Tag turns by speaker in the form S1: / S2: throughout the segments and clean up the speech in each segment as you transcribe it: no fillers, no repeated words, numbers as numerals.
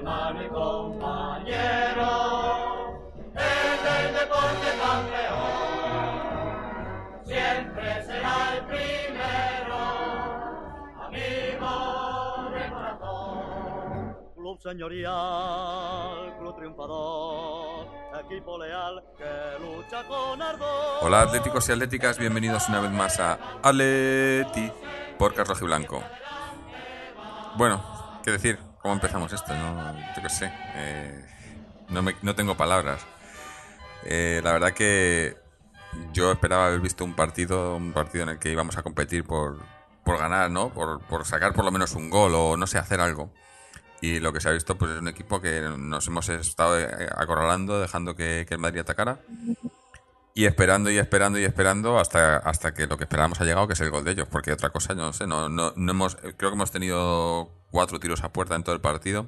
S1: hermano y compañero, es el deporte campeón, siempre será el primero, amigo de corazón. Club señorial, club triunfador, equipo leal que lucha con ardor.
S2: Hola atléticos y atléticas, bienvenidos una vez más a Atleti Podcast Rojiblanco. Bueno, ¿qué decir? ¿Cómo empezamos esto? Yo qué sé, no tengo palabras. La verdad que yo esperaba haber visto un partido en el que íbamos a competir por ganar, ¿no? Por sacar por lo menos un gol o no sé, hacer algo. Y lo que se ha visto pues es un equipo que nos hemos estado acorralando, dejando que el Madrid atacara. Y esperando hasta que lo que esperábamos ha llegado, que es el gol de ellos. Porque otra cosa, yo no sé, creo que hemos tenido 4 tiros a puerta en todo el partido.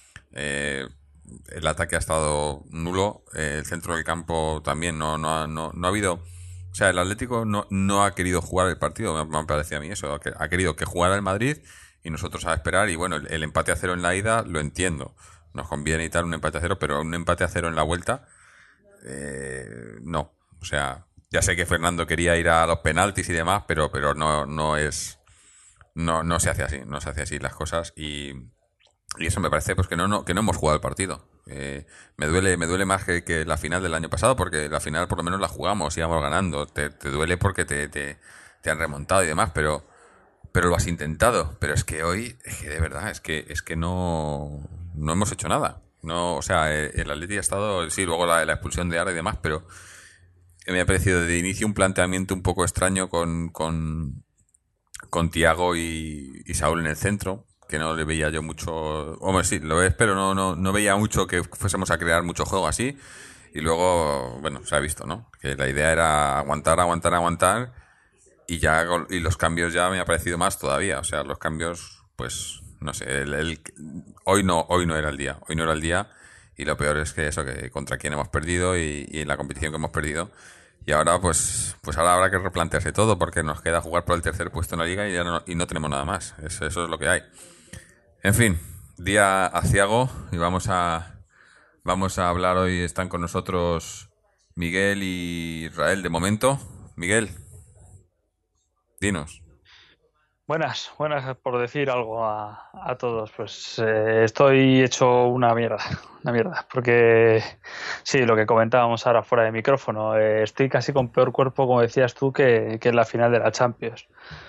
S2: El ataque ha estado nulo. El centro del campo también no ha habido. O sea, el Atlético no ha querido jugar el partido, me parece a mí eso. Ha querido que jugara el Madrid y nosotros a esperar. Y bueno, el empate a 0 en la ida lo entiendo. Nos conviene y tal un empate a 0, pero un empate a 0 en la vuelta, no. O sea, ya sé que Fernando quería ir a los penaltis y demás, pero no se hace así, no se hace así las cosas y eso me parece pues que no hemos jugado el partido. Me duele más que la final del año pasado, porque la final por lo menos la jugamos, íbamos ganando. Te duele porque te han remontado y demás, pero lo has intentado. Pero es que hoy, de verdad, es que no hemos hecho nada. No, o sea, el Atleti ha estado, sí, luego la expulsión de Ara y demás, pero me ha parecido de inicio un planteamiento un poco extraño con Thiago y Saúl en el centro, que no le veía yo mucho. Hombre, sí, lo ves, pero no veía mucho que fuésemos a crear mucho juego así. Y luego, bueno, se ha visto, ¿no? Que la idea era aguantar y los cambios ya me ha parecido más todavía. O sea, los cambios, pues, no sé, hoy no era el día. Hoy no era el día. Y lo peor es que eso, que contra quién hemos perdido y en la competición que hemos perdido. Y ahora, pues ahora habrá que replantearse todo, porque nos queda jugar por el tercer puesto en la liga y no tenemos nada más. Eso es lo que hay. En fin, día aciago y vamos a hablar hoy. Están con nosotros Miguel y Israel de momento. Miguel, dinos.
S3: Buenas por decir algo a todos. Pues estoy hecho una mierda, porque sí, lo que comentábamos ahora fuera de micrófono, estoy casi con peor cuerpo, como decías tú, que en la final de la Champions.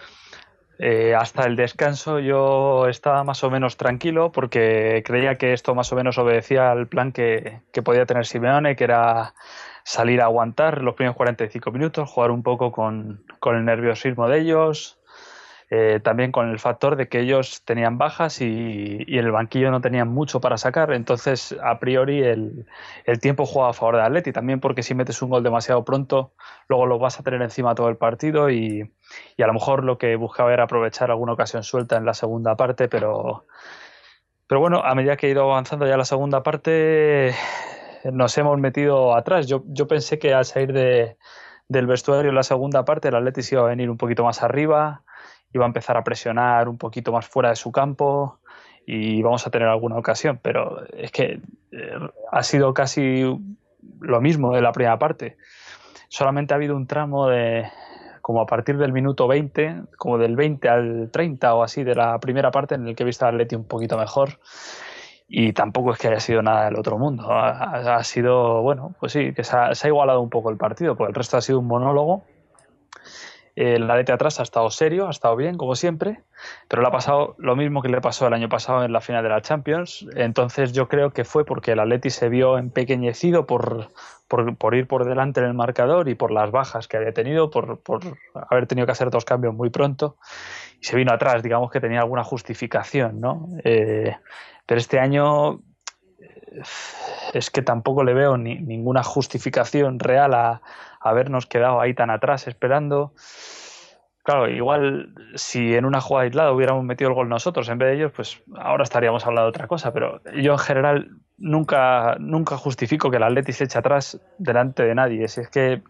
S3: Hasta el descanso yo estaba más o menos tranquilo, porque creía que esto más o menos obedecía al plan que podía tener Simeone, que era salir a aguantar los primeros 45 minutos, jugar un poco con el nerviosismo de ellos. También con el factor de que ellos tenían bajas y en el banquillo no tenían mucho para sacar, entonces a priori el tiempo juega a favor de Atleti, también porque si metes un gol demasiado pronto luego lo vas a tener encima todo el partido y a lo mejor lo que buscaba era aprovechar alguna ocasión suelta en la segunda parte, pero bueno, a medida que he ido avanzando ya la segunda parte nos hemos metido atrás. Yo pensé que al salir del vestuario en la segunda parte el Atleti se iba a venir un poquito más arriba, iba a empezar a presionar un poquito más fuera de su campo y vamos a tener alguna ocasión, pero es que ha sido casi lo mismo de la primera parte. Solamente ha habido un tramo de como a partir del minuto 20, como del 20 al 30 o así de la primera parte, en el que he visto al Atleti un poquito mejor, y tampoco es que haya sido nada del otro mundo. Ha sido, bueno, pues sí, que se ha igualado un poco el partido, porque el resto ha sido un monólogo. El Atleti atrás ha estado serio, ha estado bien, como siempre, pero le ha pasado lo mismo que le pasó el año pasado en la final de la Champions. Entonces yo creo que fue porque el Atleti se vio empequeñecido por ir por delante en el marcador y por las bajas que había tenido, por haber tenido que hacer 2 cambios muy pronto, y se vino atrás, digamos que tenía alguna justificación, ¿no? Pero este año es que tampoco le veo ninguna justificación real a habernos quedado ahí tan atrás esperando. Claro, igual si en una jugada aislada hubiéramos metido el gol nosotros en vez de ellos, pues ahora estaríamos hablando de otra cosa, pero yo en general nunca justifico que el Atleti se eche atrás delante de nadie. Si es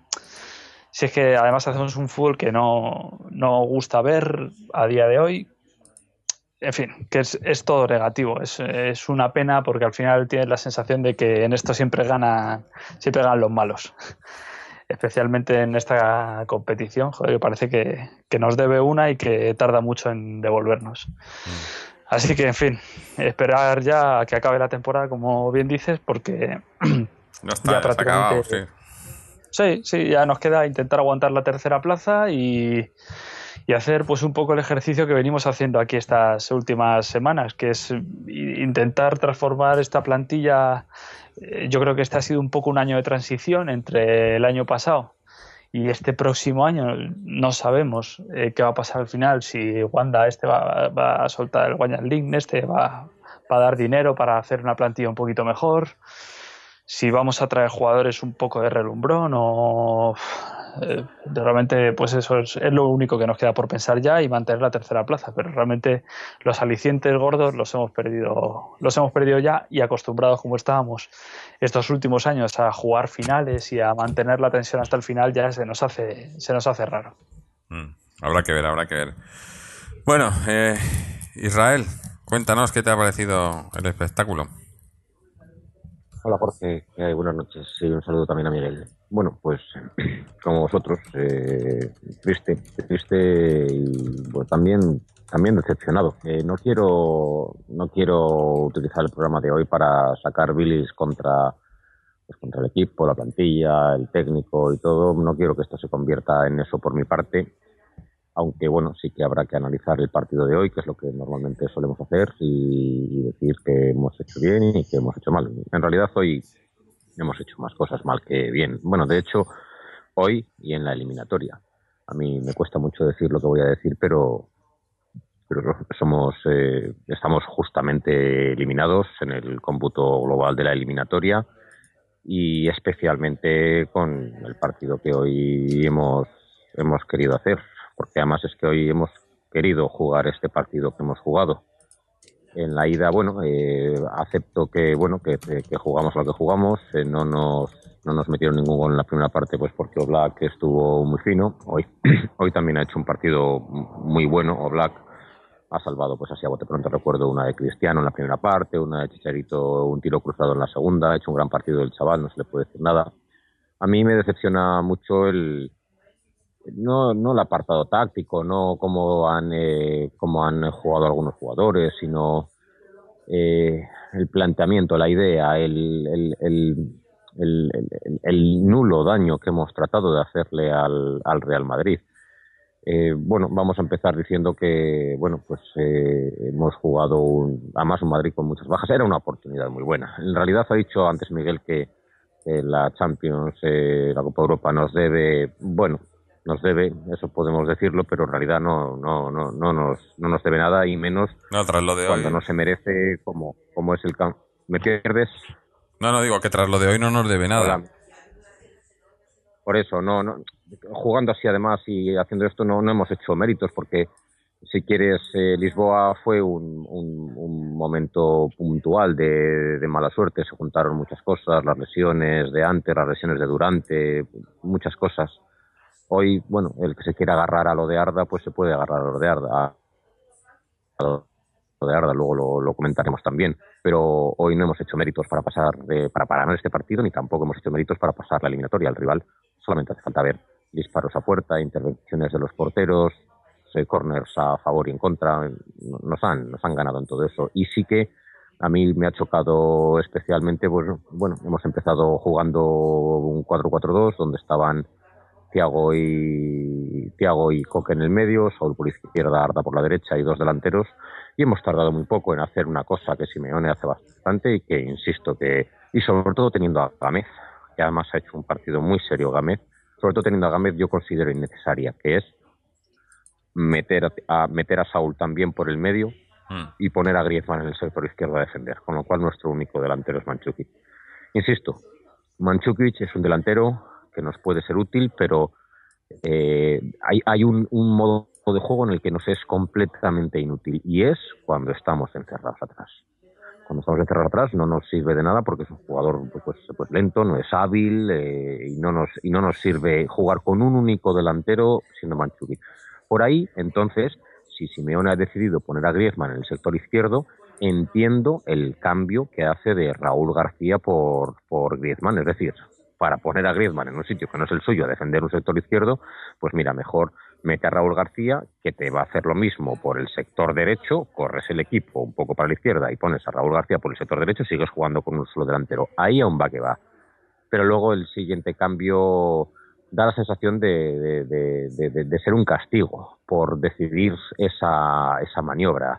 S3: que además hacemos un fútbol que no gusta ver a día de hoy. en fin, que es todo negativo. Es una pena porque al final tienes la sensación de que en esto siempre ganan los malos. Especialmente en esta competición, joder, que parece que nos debe una y que tarda mucho en devolvernos. Así que, en fin, esperar ya a que acabe la temporada, como bien dices, porque
S2: No está,
S3: ya
S2: ya está acabado,
S3: prácticamente...
S2: sí.
S3: Sí, ya nos queda intentar aguantar la tercera plaza y hacer pues un poco el ejercicio que venimos haciendo aquí estas últimas semanas, que es intentar transformar esta plantilla. Yo creo que este ha sido un poco un año de transición entre el año pasado y este próximo año. No sabemos qué va a pasar al final, si Wanda va a soltar el Guanyang Link, va a dar dinero para hacer una plantilla un poquito mejor, si vamos a traer jugadores un poco de relumbrón o realmente pues eso es lo único que nos queda por pensar ya y mantener la tercera plaza, pero realmente los alicientes gordos los hemos perdido ya, y acostumbrados como estábamos estos últimos años a jugar finales y a mantener la tensión hasta el final, ya se nos hace raro.
S2: Habrá que ver. Bueno, Israel, cuéntanos qué te ha parecido el espectáculo.
S4: Hola Jorge, buenas noches y un saludo también a Miguel. Bueno, pues como vosotros, triste y bueno, también decepcionado. No quiero utilizar el programa de hoy para sacar bilis contra el equipo, la plantilla, el técnico y todo. No quiero que esto se convierta en eso por mi parte. Aunque bueno, sí que habrá que analizar el partido de hoy, que es lo que normalmente solemos hacer, y decir que hemos hecho bien y que hemos hecho mal. En realidad hoy hemos hecho más cosas mal que bien. Bueno, de hecho, hoy y en la eliminatoria. A mí me cuesta mucho decir lo que voy a decir, pero estamos justamente eliminados en el cómputo global de la eliminatoria, y especialmente con el partido que hoy hemos querido hacer. Porque además es que hoy hemos querido jugar este partido que hemos jugado. En la ida, acepto que jugamos lo que jugamos. No nos metieron ningún gol en la primera parte, pues porque Oblak estuvo muy fino. Hoy también ha hecho un partido muy bueno. Oblak ha salvado, pues así a bote pronto recuerdo, una de Cristiano en la primera parte, una de Chicharito, un tiro cruzado en la segunda. Ha hecho un gran partido el chaval, no se le puede decir nada. A mí me decepciona mucho no el apartado táctico, no cómo han jugado algunos jugadores, sino el planteamiento, la idea, el nulo daño que hemos tratado de hacerle al Real Madrid. Vamos a empezar diciendo que hemos jugado además un Madrid con muchas bajas. Era una oportunidad muy buena. En realidad ha dicho antes Miguel que la Champions, la Copa Europa nos debe, eso podemos decirlo, pero en realidad no nos debe nada, y menos
S2: tras lo de
S4: cuando
S2: hoy
S4: no se merece como es el campo. ¿Me pierdes?
S2: No, digo que tras lo de hoy no nos debe nada.
S4: Hola. Por eso, jugando así además y haciendo esto no hemos hecho méritos, porque si quieres, Lisboa fue un momento puntual de mala suerte. Se juntaron muchas cosas, las lesiones de antes, las lesiones de durante, muchas cosas. Hoy, el que se quiera agarrar a lo de Arda, pues se puede agarrar a lo de Arda. Luego lo comentaremos también. Pero hoy no hemos hecho méritos para ganar este partido, ni tampoco hemos hecho méritos para pasar la eliminatoria. Al rival solamente hace falta ver disparos a puerta, intervenciones de los porteros, corners a favor y en contra. Nos han ganado en todo eso. Y sí que a mí me ha chocado especialmente, hemos empezado jugando un 4-4-2, donde estaban Thiago y Coque en el medio, Saúl por izquierda, Arda por la derecha y dos delanteros, y hemos tardado muy poco en hacer una cosa que Simeone hace bastante y que, insisto, y sobre todo teniendo a Gámez, que además ha hecho un partido muy serio Gámez, sobre todo teniendo a Gámez, yo considero innecesaria, que es meter a Saúl también por el medio y poner a Griezmann en el sector izquierdo a defender, con lo cual nuestro único delantero es Mandžukić. Insisto, Mandžukić es un delantero que nos puede ser útil, pero hay un modo de juego en el que nos es completamente inútil, y es cuando estamos encerrados atrás. Cuando estamos encerrados atrás no nos sirve de nada, porque es un jugador pues lento, no es hábil, y no nos sirve jugar con un único delantero siendo Mandžukić. Por ahí, entonces, si Simeone ha decidido poner a Griezmann en el sector izquierdo, entiendo el cambio que hace de Raúl García por Griezmann. Es decir, para poner a Griezmann en un sitio que no es el suyo, a defender un sector izquierdo, pues mira, mejor mete a Raúl García, que te va a hacer lo mismo por el sector derecho, corres el equipo un poco para la izquierda y pones a Raúl García por el sector derecho y sigues jugando con un solo delantero. Ahí aún va que va. Pero luego el siguiente cambio da la sensación de ser un castigo por decidir esa maniobra.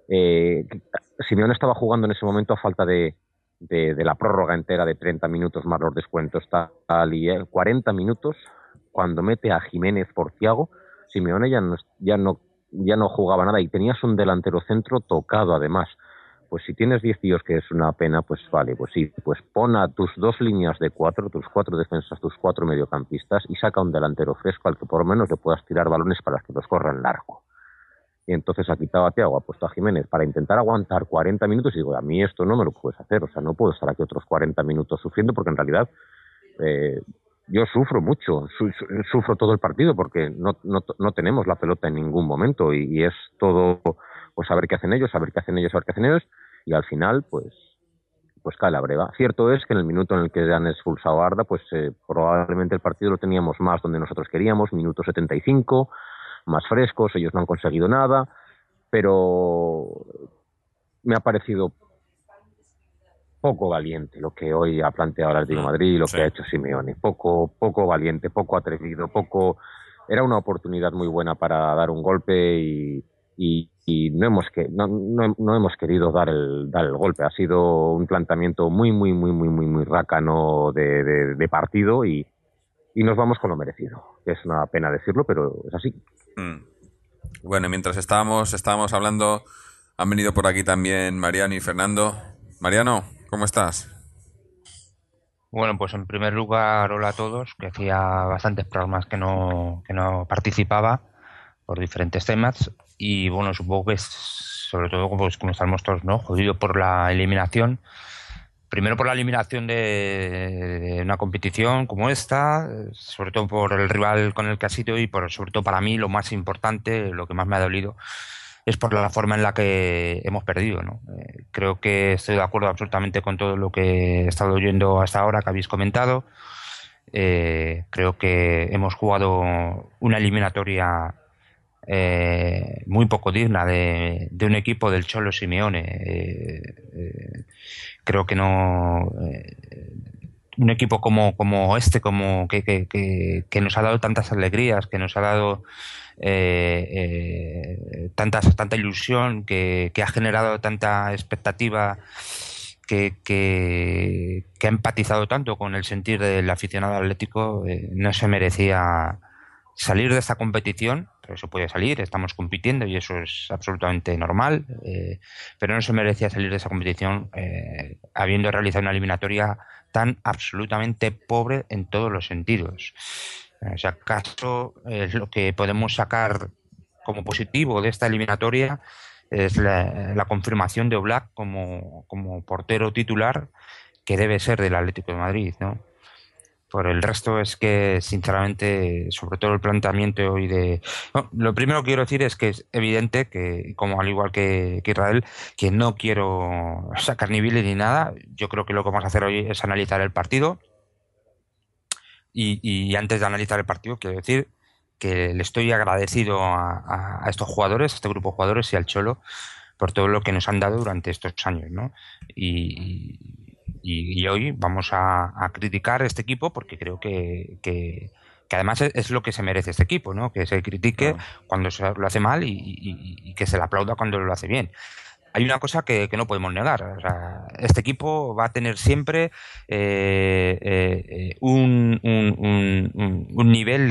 S4: Simeone estaba jugando en ese momento a falta de la prórroga entera de 30 minutos más los descuentos tal y 40 minutos, cuando mete a Jiménez por Thiago, Simeone ya no jugaba nada y tenías un delantero centro tocado además. Pues si tienes 10 tíos, que es una pena, pues vale, pues sí, pues pon a tus 2 líneas de 4, tus 4 defensas, tus 4 mediocampistas y saca un delantero fresco al que por lo menos le puedas tirar balones para que los corran largo. Y entonces ha quitado a Thiago, ha puesto a Jiménez para intentar aguantar 40 minutos y digo, a mí esto no me lo puedes hacer, o sea, no puedo estar aquí otros 40 minutos sufriendo porque en realidad yo sufro mucho, sufro todo el partido porque no tenemos la pelota en ningún momento y es todo, pues saber qué hacen ellos, y al final pues cae la breva. Cierto es que en el minuto en el que han expulsado a Arda, pues probablemente el partido lo teníamos más donde nosotros queríamos, minuto 75, más frescos, ellos no han conseguido nada, pero me ha parecido poco valiente lo que hoy ha planteado el Atlético de Madrid y lo que ha hecho Simeone. Poco valiente, poco atrevido, era una oportunidad muy buena para dar un golpe y no hemos querido dar el golpe. Ha sido un planteamiento muy rácano de partido y nos vamos con lo merecido. Es una pena decirlo, pero es así.
S2: Bueno, mientras estábamos hablando, han venido por aquí también Mariano y Fernando. Mariano, ¿cómo estás?
S5: Bueno, pues en primer lugar, hola a todos, que hacía bastantes programas que no participaba por diferentes temas y bueno, supongo que es sobre todo pues, como estamos todos, ¿no? Jodido por la eliminación. Primero por la eliminación de una competición como esta, sobre todo por el rival con el que ha sido y sobre todo para mí lo más importante, lo que más me ha dolido, es por la forma en la que hemos perdido, ¿no? Creo que estoy de acuerdo absolutamente con todo lo que he estado oyendo hasta ahora que habéis comentado. Creo que hemos jugado una eliminatoria muy poco digna de un equipo del Cholo Simeone. Creo que no un equipo como este, como que nos ha dado tantas alegrías, que nos ha dado tanta ilusión, que ha generado tanta expectativa, que ha empatizado tanto con el sentir del aficionado atlético, no se merecía salir de esta competición. Pero eso puede salir, estamos compitiendo y eso es absolutamente normal, pero no se merecía salir de esa competición habiendo realizado una eliminatoria tan absolutamente pobre en todos los sentidos. Si acaso lo que podemos sacar como positivo de esta eliminatoria es la confirmación de Oblak como portero titular que debe ser del Atlético de Madrid, ¿no? Por el resto es que, sinceramente, sobre todo el planteamiento hoy lo primero que quiero decir es que es evidente que, como al igual que Israel, que no quiero sacar ni bilis ni nada. Yo creo que lo que vamos a hacer hoy es analizar el partido. Y antes de analizar el partido, quiero decir que le estoy agradecido a estos jugadores, a este grupo de jugadores y al Cholo por todo lo que nos han dado durante estos años, ¿no? Y hoy vamos a criticar este equipo porque creo que además es lo que se merece este equipo, ¿no? Que se critique cuando lo hace mal y que se le aplauda cuando lo hace bien. Hay una cosa que no podemos negar. O sea, este equipo va a tener siempre un nivel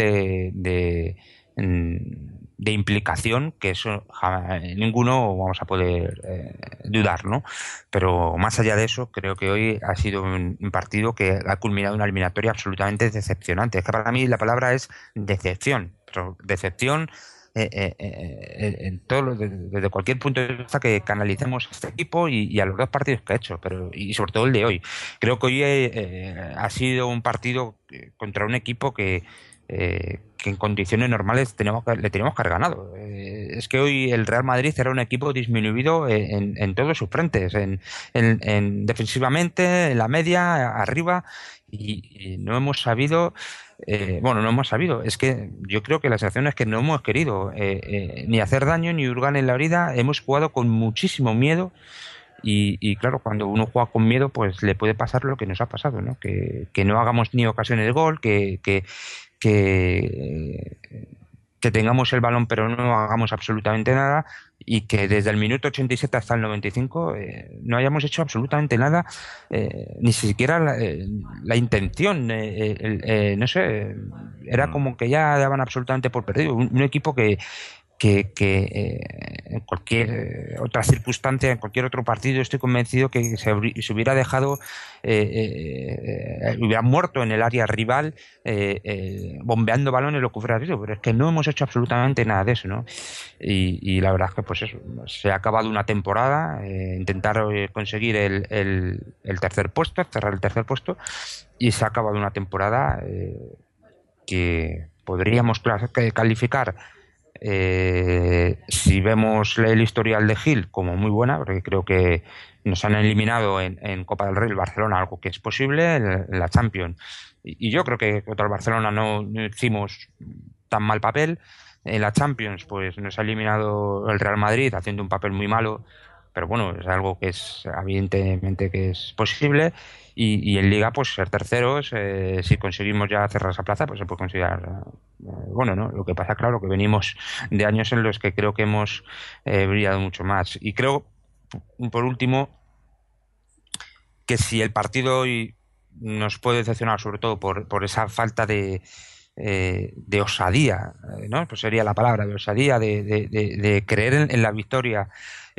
S5: de implicación que eso ninguno vamos a poder dudar, ¿no? Pero más allá de eso, creo que hoy ha sido un partido que ha culminado una eliminatoria absolutamente decepcionante. Es que para mí la palabra es decepción, pero decepción en todo desde cualquier punto de vista que analicemos este equipo y a los dos partidos que ha hecho, y sobre todo el de hoy. Creo que hoy ha sido un partido contra un equipo que que en condiciones normales le tenemos que haber ganado. Es que hoy el Real Madrid era un equipo disminuido en todos sus frentes, en defensivamente, en la media, arriba, y no hemos sabido. No hemos sabido. Es que yo creo que la sensación es que no hemos querido ni hacer daño ni hurgar en la herida. Hemos jugado con muchísimo miedo. Y claro, cuando uno juega con miedo, pues le puede pasar lo que nos ha pasado, ¿no? Que no hagamos ni ocasiones de gol, que tengamos el balón pero no hagamos absolutamente nada, y que desde el minuto 87 hasta el 95 no hayamos hecho absolutamente nada, ni siquiera la intención, no sé, era como que ya daban absolutamente por perdido. Un equipo que en cualquier otra circunstancia, en cualquier otro partido, estoy convencido que se hubiera dejado, hubiera muerto en el área rival, bombeando balones, lo que hubiera sido, pero es que no hemos hecho absolutamente nada de eso, ¿no? Y la verdad es que pues eso, se ha acabado una temporada, intentar conseguir el tercer puesto, cerrar el tercer puesto, y se ha acabado una temporada que podríamos calificar, si vemos el historial de Gil, como muy buena, porque creo que nos han eliminado en Copa del Rey el Barcelona, algo que es posible, en la Champions, y yo creo que contra el Barcelona no hicimos tan mal papel. En la Champions pues nos ha eliminado el Real Madrid haciendo un papel muy malo, pero bueno, es algo que es evidentemente que es posible. Y en Liga, pues ser terceros, si conseguimos ya cerrar esa plaza, pues se puede considerar bueno, ¿no? Lo que pasa, claro, que venimos de años en los que creo que hemos brillado mucho más. Y creo, por último, que si el partido hoy nos puede decepcionar, sobre todo por esa falta de osadía, ¿no? Pues sería la palabra, de osadía, de creer en la victoria,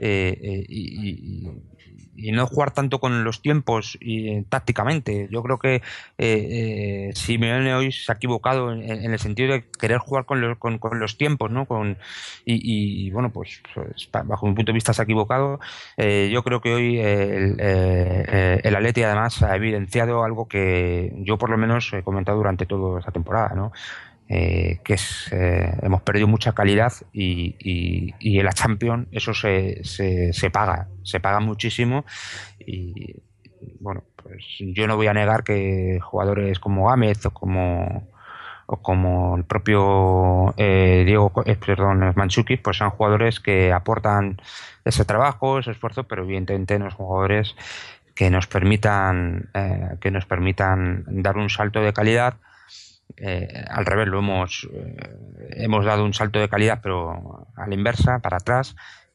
S5: y no jugar tanto con los tiempos y tácticamente. Yo creo que Simeone hoy se ha equivocado en el sentido de querer jugar con los tiempos, ¿no? Bueno, pues bajo mi punto de vista se ha equivocado. Yo creo que hoy el Atleti además ha evidenciado algo que yo por lo menos he comentado durante toda esta temporada, ¿no? Que es hemos perdido mucha calidad y en la Champions eso se paga muchísimo. Y bueno, pues yo no voy a negar que jugadores como Gámez o como el propio Mandzukic, pues son jugadores que aportan ese trabajo, ese esfuerzo, pero evidentemente no son jugadores que nos permitan dar un salto de calidad. Al revés, hemos dado un salto de calidad, pero a la inversa, para atrás,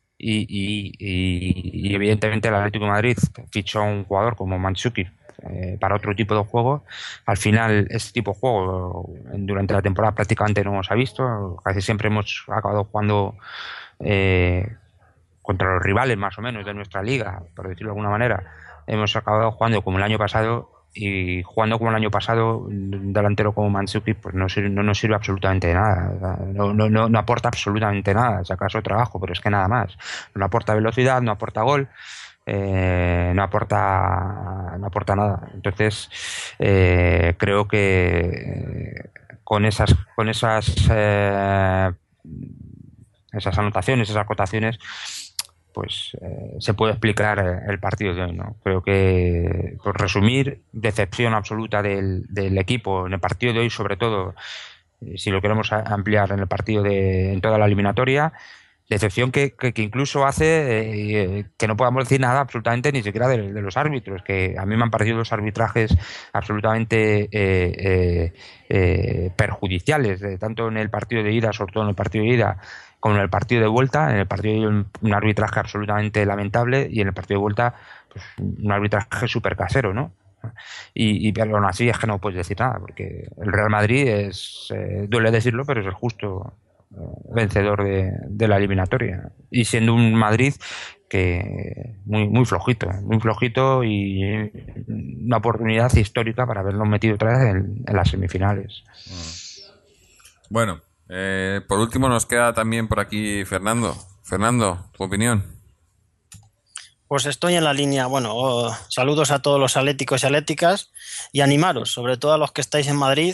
S5: y evidentemente el Atlético de Madrid fichó a un jugador como Mandzukic para otro tipo de juego. Al final, este tipo de juego durante la temporada prácticamente no se ha visto. Casi siempre hemos acabado jugando contra los rivales más o menos de nuestra liga, por decirlo de alguna manera. Hemos acabado jugando como el año pasado, y jugando como el año pasado, un delantero como Mandzukic pues no nos sirve absolutamente de nada. No aporta absolutamente nada, si acaso trabajo, pero es que nada más. No aporta velocidad, no aporta gol, no aporta nada. Entonces creo que con esas anotaciones, esas acotaciones, pues se puede explicar el partido de hoy, ¿no? Creo que, por resumir, decepción absoluta del equipo en el partido de hoy, sobre todo, si lo queremos ampliar en el partido en toda la eliminatoria. Decepción que incluso hace que no podamos decir nada absolutamente, ni siquiera de los árbitros, que a mí me han parecido los arbitrajes absolutamente perjudiciales, tanto en el partido de ida, sobre todo en el partido de ida, como en el partido de vuelta. En el partido de ida un arbitraje absolutamente lamentable, y en el partido de vuelta pues, un arbitraje súper casero, ¿no? Pero aún así es que no puedes decir nada, porque el Real Madrid duele decirlo, pero es el justo vencedor de la eliminatoria, y siendo un Madrid que muy flojito, y una oportunidad histórica para habernos metido otra vez en las semifinales.
S2: Bueno, por último nos queda también por aquí Fernando, tu opinión.
S6: Pues estoy en la línea, saludos a todos los atléticos y atléticas, y animaros, sobre todo a los que estáis en Madrid,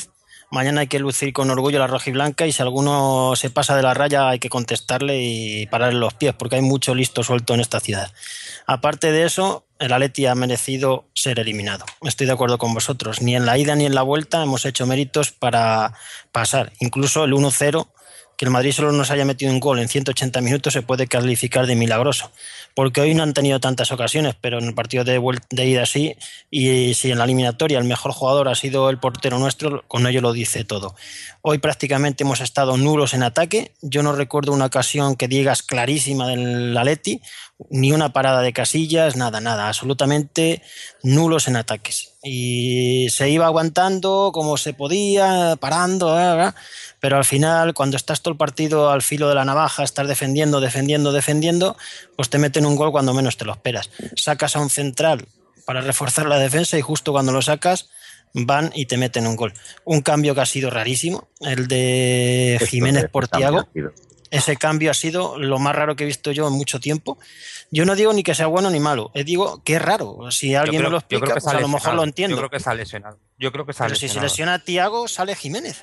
S6: Mañana hay que lucir con orgullo la rojiblanca y si alguno se pasa de la raya hay que contestarle y pararle los pies porque hay mucho listo suelto en esta ciudad. Aparte de eso, el Atleti ha merecido ser eliminado. Estoy de acuerdo con vosotros. Ni en la ida ni en la vuelta hemos hecho méritos para pasar. Incluso el 1-0, que el Madrid solo nos haya metido un gol en 180 minutos, se puede calificar de milagroso. Porque hoy no han tenido tantas ocasiones, pero en el partido de ida sí. Y si en la eliminatoria el mejor jugador ha sido el portero nuestro, con ello lo dice todo. Hoy prácticamente hemos estado nulos en ataque. Yo no recuerdo una ocasión que digas clarísima del Atleti, ni una parada de Casillas, nada, absolutamente nulos en ataques. Y se iba aguantando como se podía, parando, pero al final, cuando estás todo el partido al filo de la navaja, estás defendiendo, pues te meten un gol cuando menos te lo esperas. Sacas a un central para reforzar la defensa y justo cuando lo sacas van y te meten un gol. Un cambio que ha sido rarísimo, el de Jiménez por Thiago. Ese cambio ha sido lo más raro que he visto yo en mucho tiempo. Yo no digo ni que sea bueno ni malo, digo que es raro. Si alguien me lo explica, pues a lo mejor lo entiendo.
S5: Yo creo que está lesionado.
S6: Pero si se lesiona a Thiago, sale Jiménez.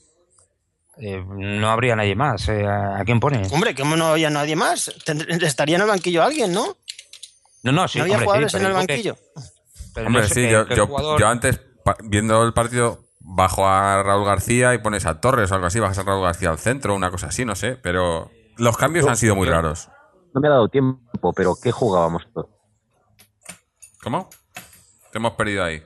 S5: No habría nadie más. ¿A quién pone?
S6: Hombre, ¿cómo no había nadie más? Estaría en el banquillo alguien, ¿no?
S5: No, sí.
S6: ¿No había jugadores en el banquillo?
S2: Hombre, sí, yo antes, viendo el partido, bajo a Raúl García y pones a Torres o algo así, bajas a Raúl García al centro, una cosa así, no sé, pero los cambios han sido muy raros.
S4: No me ha dado tiempo, pero ¿qué jugábamos todos?
S2: ¿Cómo? Te hemos perdido ahí.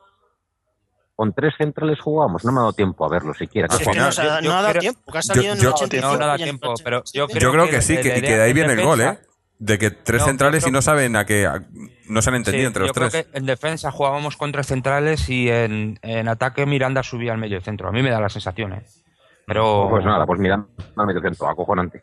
S4: Con 3 centrales jugábamos, no me ha dado tiempo a verlo siquiera.
S6: Es que no ha dado tiempo, que ha salido en el 85.
S5: No ha dado tiempo, pero
S2: yo creo que sí, que de ahí viene el gol, ¿eh? De que 3 centrales y no saben no se han entendido entre los 3.
S5: Yo creo que en defensa jugábamos con 3 centrales y en ataque Miranda subía al medio centro. A mí me da la sensación, ¿eh? Pero...
S4: Pues nada, pues Miranda al medio centro, acojonante.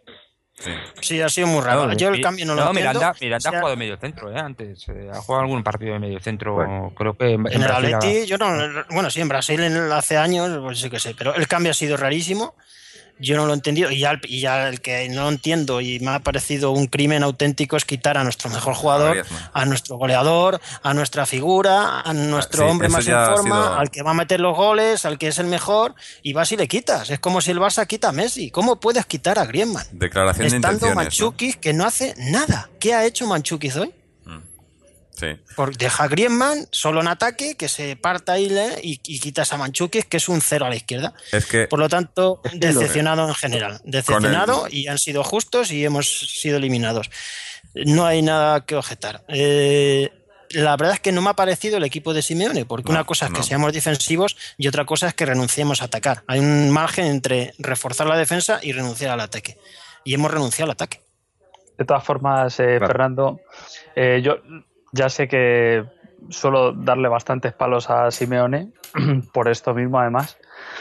S6: Sí, ha sido muy raro. Yo el cambio no lo entiendo.
S5: Miranda ha jugado de medio centro, antes. Ha jugado algún partido de medio centro, bueno, creo que en
S6: el Atleti, yo no... Bueno, sí, en Brasil hace años, pues sí que sé, pero el cambio ha sido rarísimo. Yo no lo he entendido y ya el que no lo entiendo y me ha parecido un crimen auténtico es quitar a nuestro mejor jugador, a nuestro goleador, a nuestra figura, a nuestro hombre más en forma, al que va a meter los goles, al que es el mejor, y vas y le quitas. Es como si el Barça quita a Messi. ¿Cómo puedes quitar a Griezmann?
S2: Declaración de intenciones.
S6: Estando Mandžukić, ¿no? Que no hace nada. ¿Qué ha hecho Mandžukić hoy?
S2: Sí.
S6: Deja a Griezmann solo en ataque, que se parta y quitas a Mandžukić, que es un 0 a la izquierda. Por lo tanto, decepcionado en general. Decepcionado y han sido justos y hemos sido eliminados. No hay nada que objetar. La verdad es que no me ha parecido el equipo de Simeone, porque una cosa es que seamos defensivos y otra cosa es que renunciemos a atacar. Hay un margen entre reforzar la defensa y renunciar al ataque. Y hemos renunciado al ataque.
S3: De todas formas, Fernando, yo... Ya sé que suelo darle bastantes palos a Simeone, por esto mismo además,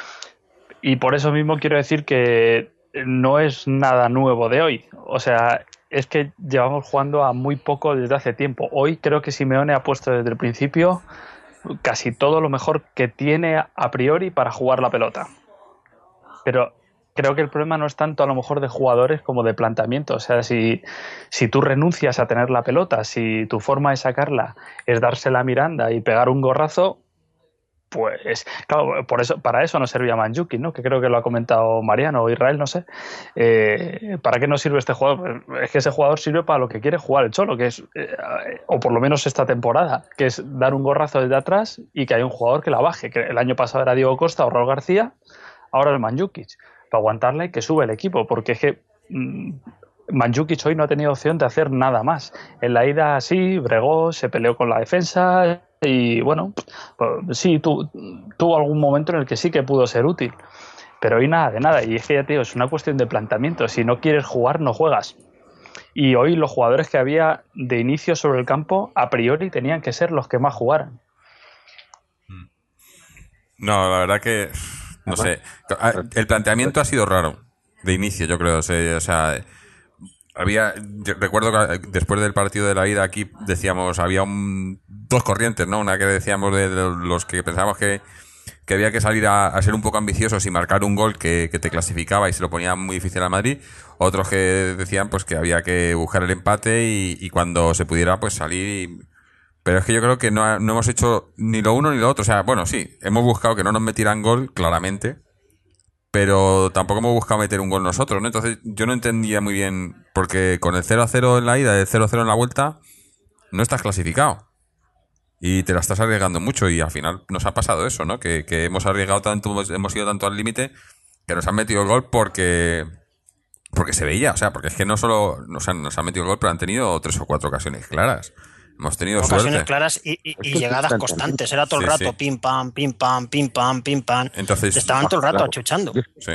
S3: y por eso mismo quiero decir que no es nada nuevo de hoy. O sea, es que llevamos jugando a muy poco desde hace tiempo. Hoy creo que Simeone ha puesto desde el principio casi todo lo mejor que tiene a priori para jugar la pelota. Pero creo que el problema no es tanto a lo mejor de jugadores como de planteamiento. O sea, si tú renuncias a tener la pelota, si tu forma de sacarla es dársela a Miranda y pegar un gorrazo, pues claro, para eso no servía Mandžukić, ¿no? Que creo que lo ha comentado Mariano o Israel, no sé. ¿Para qué nos sirve este jugador? Es que ese jugador sirve para lo que quiere jugar el Cholo, que es, o por lo menos esta temporada, que es dar un gorrazo desde atrás y que haya un jugador que la baje. Que el año pasado era Diego Costa o Raúl García, ahora es Mandžukić. Para aguantarla y que sube el equipo, porque es que Mandžukić hoy no ha tenido opción de hacer nada más. En la ida sí, bregó, se peleó con la defensa y bueno, pues, sí, tuvo algún momento en el que sí que pudo ser útil, pero hoy nada de nada. Y es que ya te digo, es una cuestión de planteamiento. Si no quieres jugar, no juegas. Y hoy los jugadores que había de inicio sobre el campo, a priori tenían que ser los que más jugaran.
S2: No, la verdad que... No sé, el planteamiento ha sido raro de inicio, yo creo. O sea, recuerdo que después del partido de la ida aquí decíamos, había dos corrientes, ¿no? Una que decíamos de los que pensábamos que había que salir a ser un poco ambiciosos y marcar un gol que te clasificaba y se lo ponía muy difícil a Madrid. Otros que decían pues que había que buscar el empate y cuando se pudiera pues salir Pero es que yo creo que no hemos hecho ni lo uno ni lo otro. O sea, bueno, sí, hemos buscado que no nos metieran gol, claramente, pero tampoco hemos buscado meter un gol nosotros, ¿no? Entonces yo no entendía muy bien, porque con el 0-0 en la ida y el 0-0 en la vuelta, no estás clasificado. Y te la estás arriesgando mucho y al final nos ha pasado eso, ¿no? Que hemos arriesgado tanto, hemos ido tanto al límite que nos han metido el gol porque se veía, o sea, porque es que no solo nos han metido el gol, pero han tenido 3 o 4 ocasiones claras. Hemos tenido
S6: Ocasiones
S2: suerte.
S6: claras y llegadas constantes. Era todo el
S2: Sí,
S6: rato
S2: sí.
S6: pim, pam, pim, pam, pim, pam, pim, pam.
S2: Entonces,
S6: Estaban todo el rato
S4: claro.
S6: achuchando.
S2: sí.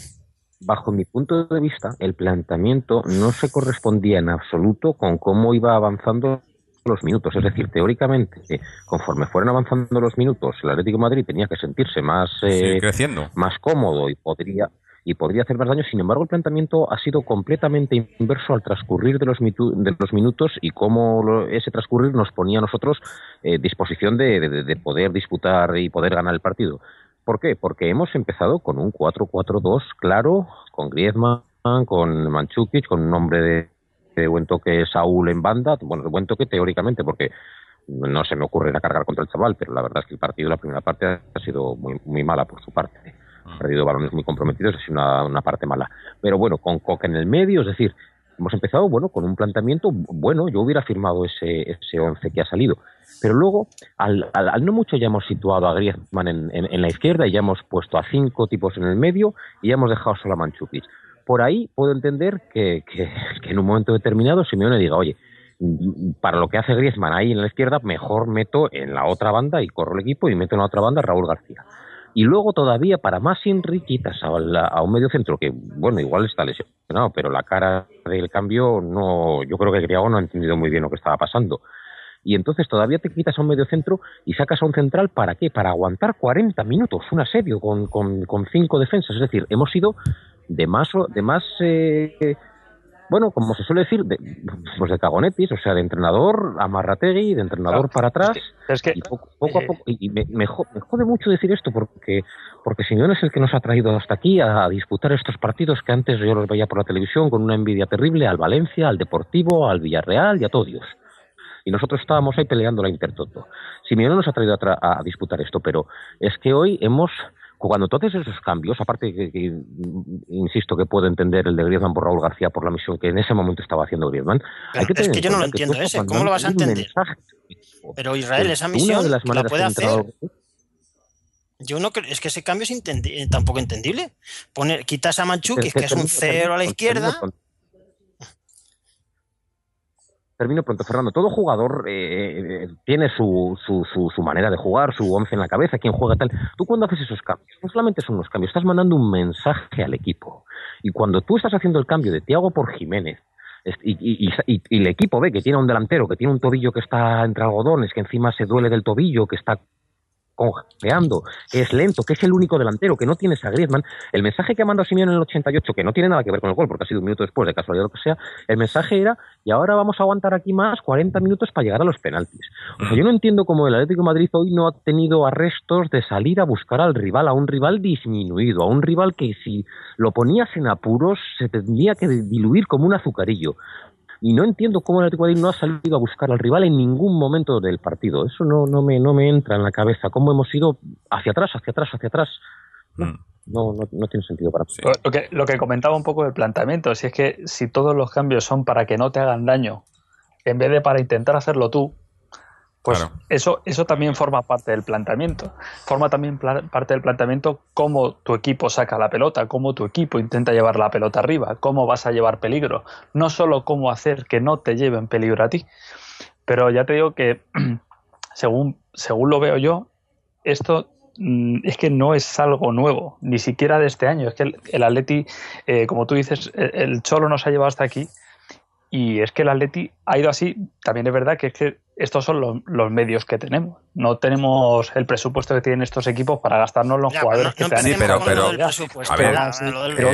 S4: Bajo mi punto de vista, el planteamiento no se correspondía en absoluto con cómo iba avanzando los minutos. Es decir, teóricamente, conforme fueran avanzando los minutos, el Atlético de Madrid tenía que sentirse más,
S2: Creciendo.
S4: más cómodo y podría hacer más daño. Sin embargo, el planteamiento ha sido completamente inverso al transcurrir de los minutos y cómo ese transcurrir nos ponía a nosotros disposición de poder disputar y poder ganar el partido. ¿Por qué? Porque hemos empezado con un 4-4-2 claro, con Griezmann, con Mandžukić, con un hombre de buen toque, Saúl en banda, bueno, de buen toque teóricamente, porque no se me ocurre cargar contra el chaval, pero la verdad es que el partido, la primera parte ha sido muy, muy mala por su parte. Ha perdido balones muy comprometidos, es una parte mala. Pero bueno, con Coque en el medio, es decir, hemos empezado con un planteamiento bueno. Yo hubiera firmado ese 11 que ha salido. Pero luego, al no mucho ya hemos situado a Griezmann en la izquierda y ya hemos puesto a 5 tipos en el medio y ya hemos dejado solo a Mandžukić. Por ahí puedo entender que en un momento determinado Simeone diga, oye, para lo que hace Griezmann ahí en la izquierda, mejor meto en la otra banda y corro el equipo y meto en la otra banda a Raúl García. Y luego todavía, para más quitas a un medio centro que, bueno, igual está lesionado, pero la cara del cambio, no, yo creo que Griago no ha entendido muy bien lo que estaba pasando. Y entonces todavía te quitas a un medio centro y sacas a un central, ¿para qué? Para aguantar 40 minutos, un asedio con 5 defensas. Es decir, hemos ido de más bueno, como se suele decir, pues de cagonetis, o sea, de entrenador a Marrategui, de entrenador para atrás, y poco a poco, y me jode mucho decir esto, porque Simeone es el que nos ha traído hasta aquí a disputar estos partidos que antes yo los veía por la televisión con una envidia terrible, al Valencia, al Deportivo, al Villarreal y a todo Dios. Y nosotros estábamos ahí peleando la Intertoto. Simeone nos ha traído a disputar esto, pero es que hoy cuando tú haces esos cambios, aparte que insisto que puedo entender el de Griezmann por Raúl García por la misión que en ese momento estaba haciendo Griezmann, hay que
S6: es que yo no lo
S4: cuenta
S6: entiendo ese, ¿cómo lo vas a entender? Pero Israel, esa misión la puede hacer. Yo no creo, es que ese cambio es tampoco entendible. Quitas a Mandžukić, que es un 0 a la izquierda.
S4: Termino pronto, Fernando. Todo jugador tiene su manera de jugar, su 11 en la cabeza, quién juega tal. Tú cuando haces esos cambios, no solamente son unos cambios, estás mandando un mensaje al equipo. Y cuando tú estás haciendo el cambio de Thiago por Jiménez, y el equipo ve que tiene un delantero, que tiene un tobillo que está entre algodones, que encima se duele del tobillo, que está congeando, que es lento, que es el único delantero, que no tienes a Griezmann, el mensaje que ha mandado Simeone en el 88, que no tiene nada que ver con el gol, porque ha sido un minuto después, de casualidad o lo que sea, el mensaje era, y ahora vamos a aguantar aquí más 40 minutos para llegar a los penaltis. O sea, yo no entiendo cómo el Atlético de Madrid hoy no ha tenido arrestos de salir a buscar al rival, a un rival disminuido, a un rival que si lo ponías en apuros se tendría que diluir como un azucarillo. Y no entiendo cómo el Atlético de Madrid no ha salido a buscar al rival en ningún momento del partido. Eso no me entra en la cabeza. Cómo hemos ido hacia atrás. No tiene sentido para mí.
S2: Sí.
S3: Lo que comentaba un poco del planteamiento, si es que si todos los cambios son para que no te hagan daño, en vez de para intentar hacerlo tú, pues claro. Eso también forma parte del planteamiento. Forma también parte del planteamiento cómo tu equipo saca la pelota, cómo tu equipo intenta llevar la pelota arriba, cómo vas a llevar peligro. No solo cómo hacer que no te lleven peligro a ti. Pero ya te digo que, según lo veo yo, esto es que no es algo nuevo, ni siquiera de este año. Es que el Atleti, como tú dices, el Cholo nos ha llevado hasta aquí. Y es que el Atleti ha ido así. También es verdad que es que estos son los medios que tenemos. No tenemos el presupuesto que tienen estos equipos para gastarnos los jugadores que sean.
S2: Sí, pero
S6: a ver,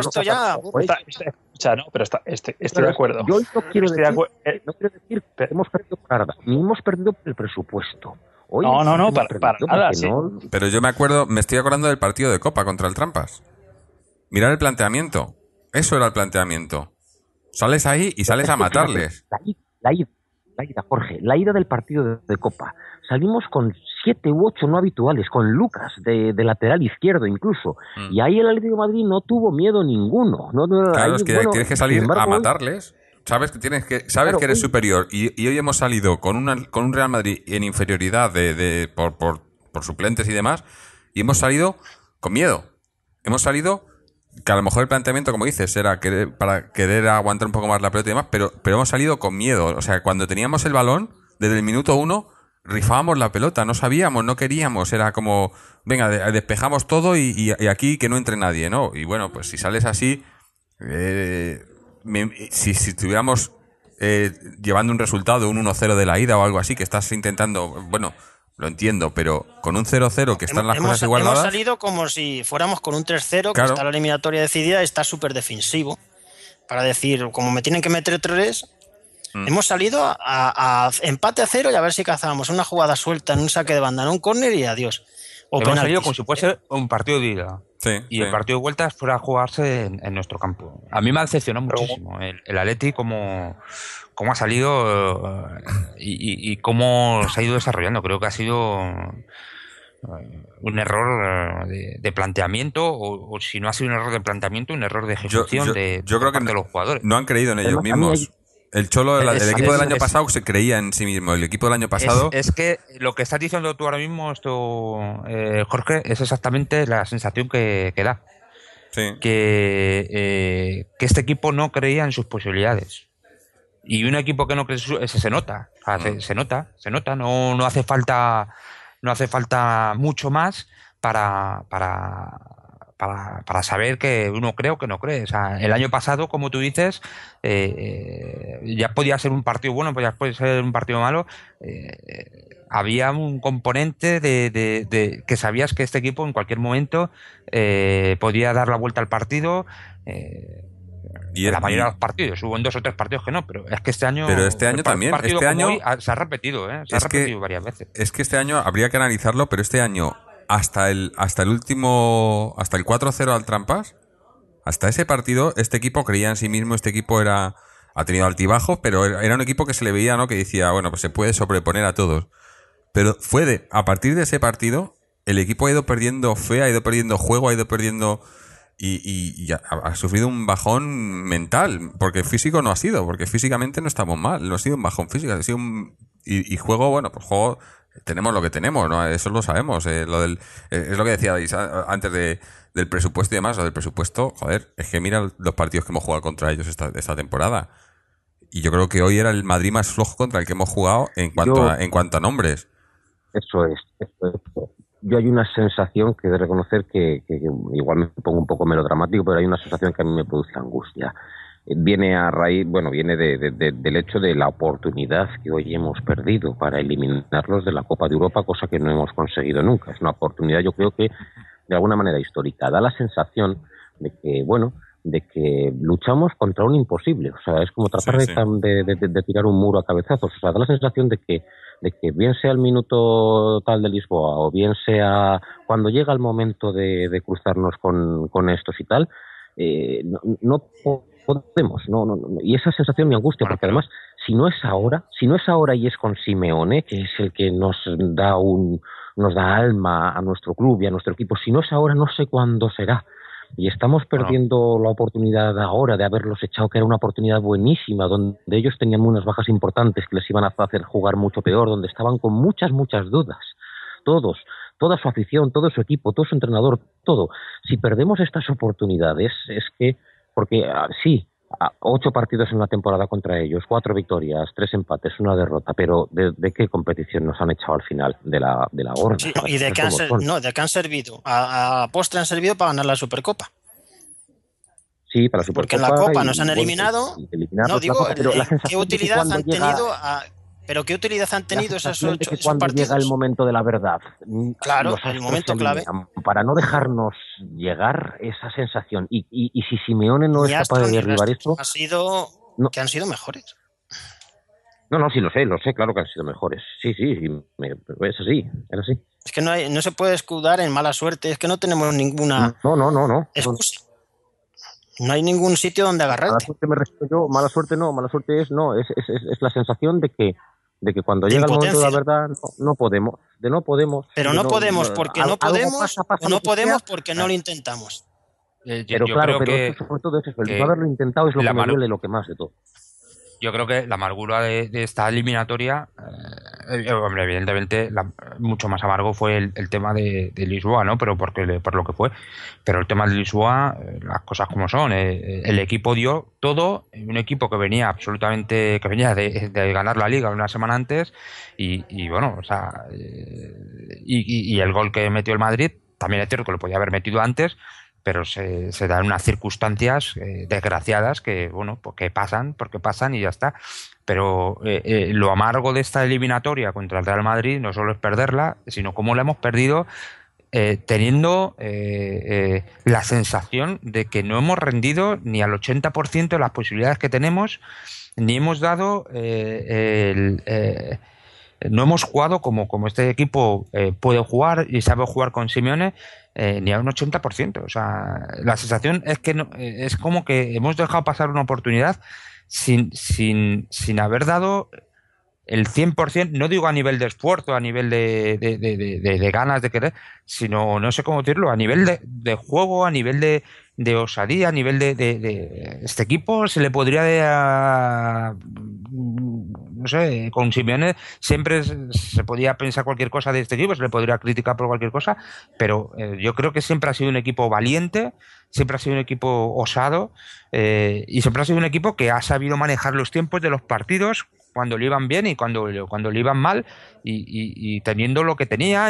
S3: estoy de acuerdo.
S4: Yo no quiero decir que hemos perdido por nada, ni hemos perdido el presupuesto. Hoy
S3: no, para nada. Sí.
S2: Pero yo me estoy acordando del partido de Copa contra el Trampas. Mirad el planteamiento. Eso era el planteamiento. Sales ahí y sales a matarles.
S4: Jorge, la ida del partido de Copa. Salimos con 7 u 8 no habituales, con Lucas de lateral izquierdo incluso. Y ahí el Atlético de Madrid no tuvo miedo ninguno.
S2: Claro,
S4: ahí,
S2: es que tienes que salir a matarles. Sabes que eres superior. Y hoy hemos salido con un Real Madrid en inferioridad por suplentes y demás. Y hemos salido con miedo. Hemos salido que a lo mejor el planteamiento, como dices, era para querer aguantar un poco más la pelota y demás, pero hemos salido con miedo. O sea, cuando teníamos el balón, desde el minuto 1, rifábamos la pelota, no sabíamos, no queríamos, era como, venga, despejamos todo y aquí que no entre nadie, ¿no? Y bueno, pues si sales así, si estuviéramos llevando un resultado, un 1-0 de la ida o algo así, que estás intentando, bueno, lo entiendo, pero con un 0-0 que están las cosas igualadas...
S6: Hemos salido como si fuéramos con un 3-0, que
S2: claro,
S6: está la eliminatoria decidida, está súper defensivo, para decir, como me tienen que meter 3... Hemos salido a empate a 0 y a ver si cazábamos una jugada suelta en un saque de banda, en un córner y adiós.
S5: Hemos salido como si fuese un partido de ida. Y el partido de vuelta fuera a jugarse en nuestro campo. A mí me ha decepcionado muchísimo el Atleti cómo ha salido y cómo se ha ido desarrollando. Creo que ha sido un error de planteamiento o si no ha sido un error de planteamiento, un error de ejecución
S2: yo creo que
S5: de los jugadores.
S2: No han creído en ellos mismos. El Cholo, el equipo del año pasado se creía en sí mismo. El equipo del año pasado...
S5: Es que lo que estás diciendo tú ahora mismo, Jorge, es exactamente la sensación que da.
S2: Sí.
S5: Que este equipo no creía en sus posibilidades. Y un equipo que no cree se nota. O sea, se nota. No hace falta mucho más para saber que uno cree o que no cree. O sea, el año pasado, como tú dices, ya podía ser un partido bueno, pues ya puede ser un partido malo. Había un componente de que sabías que este equipo en cualquier momento podía dar la vuelta al partido. Y la mayoría de los partidos, hubo en 2 o 3 partidos que no, pero es que este año...
S2: Pero este año también, este año...
S5: Hoy, se ha repetido, se ha repetido varias veces.
S2: Es que este año habría que analizarlo, pero este año... Hasta el 4-0 al Trampas, hasta ese partido, este equipo creía en sí mismo, este equipo ha tenido altibajos, pero era un equipo que se le veía, ¿no? Que decía, bueno, pues se puede sobreponer a todos. Pero a partir de ese partido, el equipo ha ido perdiendo fe, ha ido perdiendo juego, ha ido perdiendo y ha sufrido un bajón mental, porque físico no ha sido, porque físicamente no estamos mal, no ha sido un bajón físico, ha sido y juego, bueno, pues juego... Tenemos lo que tenemos, ¿no? Eso lo sabemos. Es lo que decíais antes del presupuesto y demás. Lo del presupuesto, joder, es que mira los partidos que hemos jugado contra ellos esta temporada. Y yo creo que hoy era el Madrid más flojo contra el que hemos jugado en cuanto a nombres.
S4: Eso es. Yo hay una sensación que he de reconocer que igual me pongo un poco melodramático, pero hay una sensación que a mí me produce angustia. Viene del hecho de la oportunidad que hoy hemos perdido para eliminarlos de la Copa de Europa, cosa que no hemos conseguido nunca. Es una oportunidad, yo creo que de alguna manera histórica. Da la sensación de que luchamos contra un imposible. O sea, es como tratar de tirar un muro a cabezazos. O sea, da la sensación de que bien sea el minuto tal de Lisboa o bien sea cuando llega el momento de cruzarnos con estos y tal, no podemos, no, y esa sensación me angustia, porque además, si no es ahora y es con Simeone, que es el que nos da alma a nuestro club y a nuestro equipo, si no es ahora, no sé cuándo será. Y estamos perdiendo la oportunidad ahora de haberlos echado, que era una oportunidad buenísima, donde ellos tenían unas bajas importantes que les iban a hacer jugar mucho peor, donde estaban con muchas dudas, toda su afición, todo su equipo, todo su entrenador, todo. Si perdemos estas oportunidades, es que, porque 8 partidos en la temporada contra ellos, 4 victorias, 3 empates, 1 derrota, pero ¿de qué competición nos han echado al final? De la gorda.
S6: Sí, y de qué han servido. A postre han servido para ganar la Supercopa.
S4: Sí, para la Supercopa.
S6: Porque en la Copa nos han eliminado. No, digo, ¿qué utilidad han tenido? ¿Pero qué utilidad han tenido esos 8
S4: cuando
S6: partidos?
S4: Llega el momento de la verdad.
S6: Claro, el momento clave.
S4: Para no dejarnos llegar esa sensación. Y si Simeone no es capaz de derribar esto...
S6: que han sido mejores.
S4: No, sí lo sé, claro que han sido mejores. Sí, es así.
S6: Es que no se puede escudar en mala suerte, es que no tenemos ninguna...
S4: No.
S6: excusa. No hay ningún sitio donde
S4: Mala
S6: agarrarte.
S4: suerte me refiero yo, mala suerte no, mala suerte es la sensación de que cuando
S6: De
S4: llega el momento de la
S6: impotencia.
S4: verdad no podemos,
S6: Pero
S4: de
S6: no podemos porque no
S4: algo
S6: podemos
S4: pasa
S6: o
S4: lo
S6: no
S4: que sea,
S6: podemos porque no lo intentamos.
S4: pero
S5: Yo
S4: claro,
S5: creo
S4: pero
S5: que,
S4: esto sobre todo es eso, el
S5: que
S4: no haberlo intentado es lo
S5: la
S4: que me
S5: mano-
S4: duele lo que más de todo.
S5: Yo creo que la amargura de esta eliminatoria, hombre, evidentemente, mucho más amargo fue el tema de Lisboa, ¿no? Pero por lo que fue. Pero el tema de Lisboa, las cosas como son. El equipo dio todo, un equipo que venía absolutamente, que venía de ganar la Liga una semana antes, y bueno, o sea, y el gol que metió el Madrid, también es cierto que lo podía haber metido antes, pero se dan unas circunstancias desgraciadas que, bueno, pues que pasan, porque pasan y ya está. Pero lo amargo de esta eliminatoria contra el Real Madrid no solo es perderla, sino cómo la hemos perdido teniendo la sensación de que no hemos rendido ni al 80% de las posibilidades que tenemos, ni hemos dado no hemos jugado como este equipo puede jugar y sabe jugar con Simeone, ni a un 80%. O sea, la sensación es que es como que hemos dejado pasar una oportunidad sin haber dado el 100%, no digo a nivel de esfuerzo, a nivel de ganas de querer, sino, no sé cómo decirlo, a nivel de juego, a nivel de osadía, a nivel de este equipo se le podría, no sé, con Simeone siempre se podía pensar cualquier cosa de este equipo, se le podría criticar por cualquier cosa, pero yo creo que siempre ha sido un equipo valiente, siempre ha sido un equipo osado, y siempre ha sido un equipo que ha sabido manejar los tiempos de los partidos cuando le iban bien y cuando le iban mal, y teniendo lo que tenía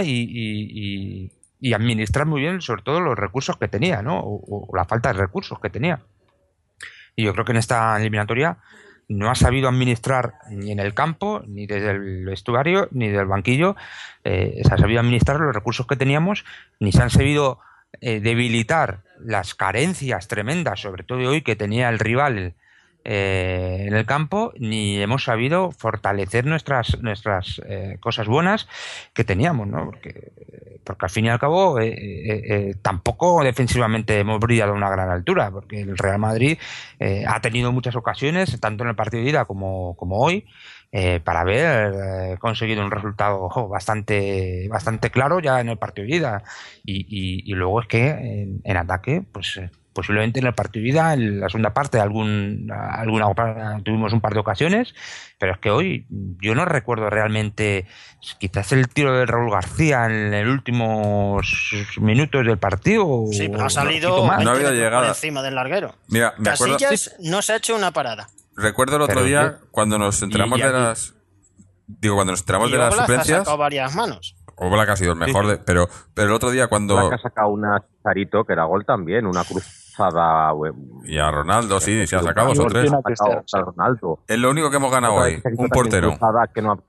S5: y administrar muy bien sobre todo los recursos que tenía, ¿no? O la falta de recursos que tenía. Y yo creo que en esta eliminatoria no ha sabido administrar ni en el campo, ni desde el vestuario, ni del banquillo, se ha sabido administrar los recursos que teníamos, ni se han sabido debilitar las carencias tremendas, sobre todo hoy que tenía el rival en el campo, ni hemos sabido fortalecer nuestras cosas buenas que teníamos, ¿no? Porque al fin y al cabo tampoco defensivamente hemos brillado a una gran altura, porque el Real Madrid ha tenido muchas ocasiones, tanto en el partido de ida como hoy, para haber conseguido un resultado bastante claro ya en el partido de ida, y luego es que en ataque, pues posiblemente en el partido de ida, en la segunda parte, tuvimos un par de ocasiones, pero es que hoy yo no recuerdo realmente, quizás el tiro de Raúl García en los últimos minutos del partido.
S6: Sí, pero ha salido
S2: No ha
S6: 20
S2: habido
S6: metros
S2: llegada.
S6: por encima del larguero.
S2: Mira, me acuerdo,
S6: Casillas no se ha hecho una parada.
S2: recuerdo el otro
S5: Pero
S2: día cuando nos enteramos de las... Digo, cuando nos enteramos
S6: Y
S2: de las
S6: Oblak ha
S2: suplencias...
S6: sacado varias manos.
S2: Oblak ha sido el mejor, pero el otro día cuando...
S4: La que ha sacado una Charito, que era gol también, una cruzada.
S2: Y a Ronaldo, sí, se ha sacado 2 o 3.
S3: Última
S4: Ha sacado
S3: Cristiano, sí.
S4: a Ronaldo.
S2: Es lo único que hemos ganado
S4: Otra
S2: hoy,
S4: vez Charito
S2: un
S4: también
S2: portero.
S4: cruzada que no ha-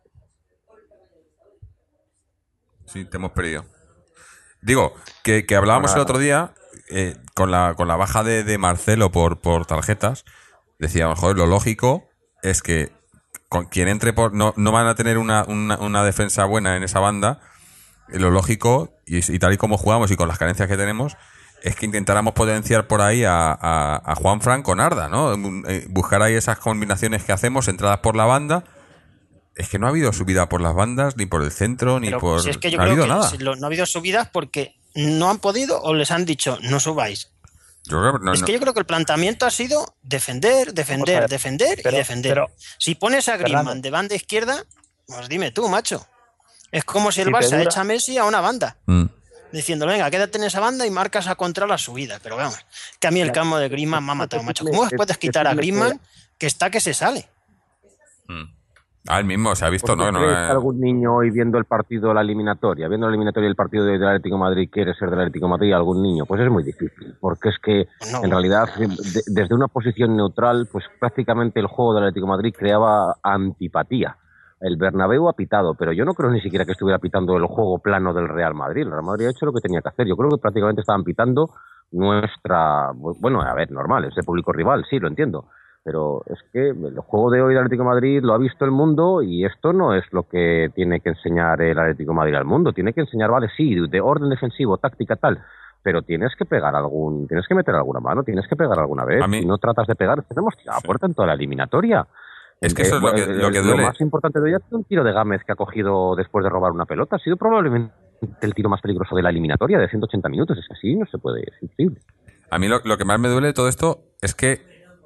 S2: Sí, te hemos perdido. Digo, que hablábamos el otro día, con la baja de Marcelo por tarjetas, decíamos, joder, lo lógico es que con quien entre no van a tener una defensa buena en esa banda. Lo lógico, y tal y como jugamos y con las carencias que tenemos, es que intentáramos potenciar por ahí a Juanfran con Arda, ¿no? Buscar ahí esas combinaciones que hacemos, entradas por la banda. Es que no ha habido subida por las bandas, ni por el centro, ni
S6: Pero
S2: por...
S6: si es que yo
S2: no ha
S6: creo
S2: habido
S6: que
S2: nada.
S6: si no ha habido subidas porque no han podido o les han dicho no subáis.
S2: Yo creo que no,
S6: Es que yo creo que el planteamiento ha sido defender, defender,
S3: Vamos a ver,
S6: defender
S3: pero-
S6: y defender.
S3: pero-
S6: Si pones a Griezmann
S3: Fernando.
S6: de banda izquierda, pues dime tú, macho. Es como si el
S3: Si te
S6: Barça
S3: dura-
S6: echa a Messi a una banda,
S2: Mm.
S6: diciendo, venga, quédate en esa banda y marcas a contra la subida. Pero vamos, que a mí el campo de Griezmann me ha matado, macho. ¿Cómo puedes quitar a Griezmann que está que se sale?
S2: Ah, él mismo se ha visto, ¿no?
S4: ¿Por qué crees que algún niño hoy viendo el partido, la eliminatoria, viendo la eliminatoria del partido del Atlético de Madrid quiere ser del Atlético de Madrid algún niño? Pues es muy difícil, porque es que
S6: No.
S4: en realidad desde una posición neutral, pues prácticamente el juego del Atlético de Madrid creaba antipatía. El Bernabéu ha pitado, pero yo no creo ni siquiera que estuviera pitando el juego plano del Real Madrid. El Real Madrid ha hecho lo que tenía que hacer. Yo creo que prácticamente estaban pitando nuestra... Bueno, a ver, normal, es el público rival, sí, lo entiendo. Pero es que el juego de hoy del Atlético de Madrid lo ha visto el mundo y esto no es lo que tiene que enseñar el Atlético de Madrid al mundo. Tiene que enseñar, vale, sí, de orden defensivo, táctica, tal, pero tienes que meter alguna mano, tienes que pegar alguna vez. Si no tratas de pegar, tenemos tirado a puerta en toda la eliminatoria.
S2: Es que eso es lo que duele.
S4: Lo más importante de hoy ha sido un tiro de Gámez que ha cogido después de robar una pelota. Ha sido probablemente el tiro más peligroso de la eliminatoria de 180 minutos. Es que así no se puede, es imposible.
S2: A mí lo que más me duele de todo esto es que,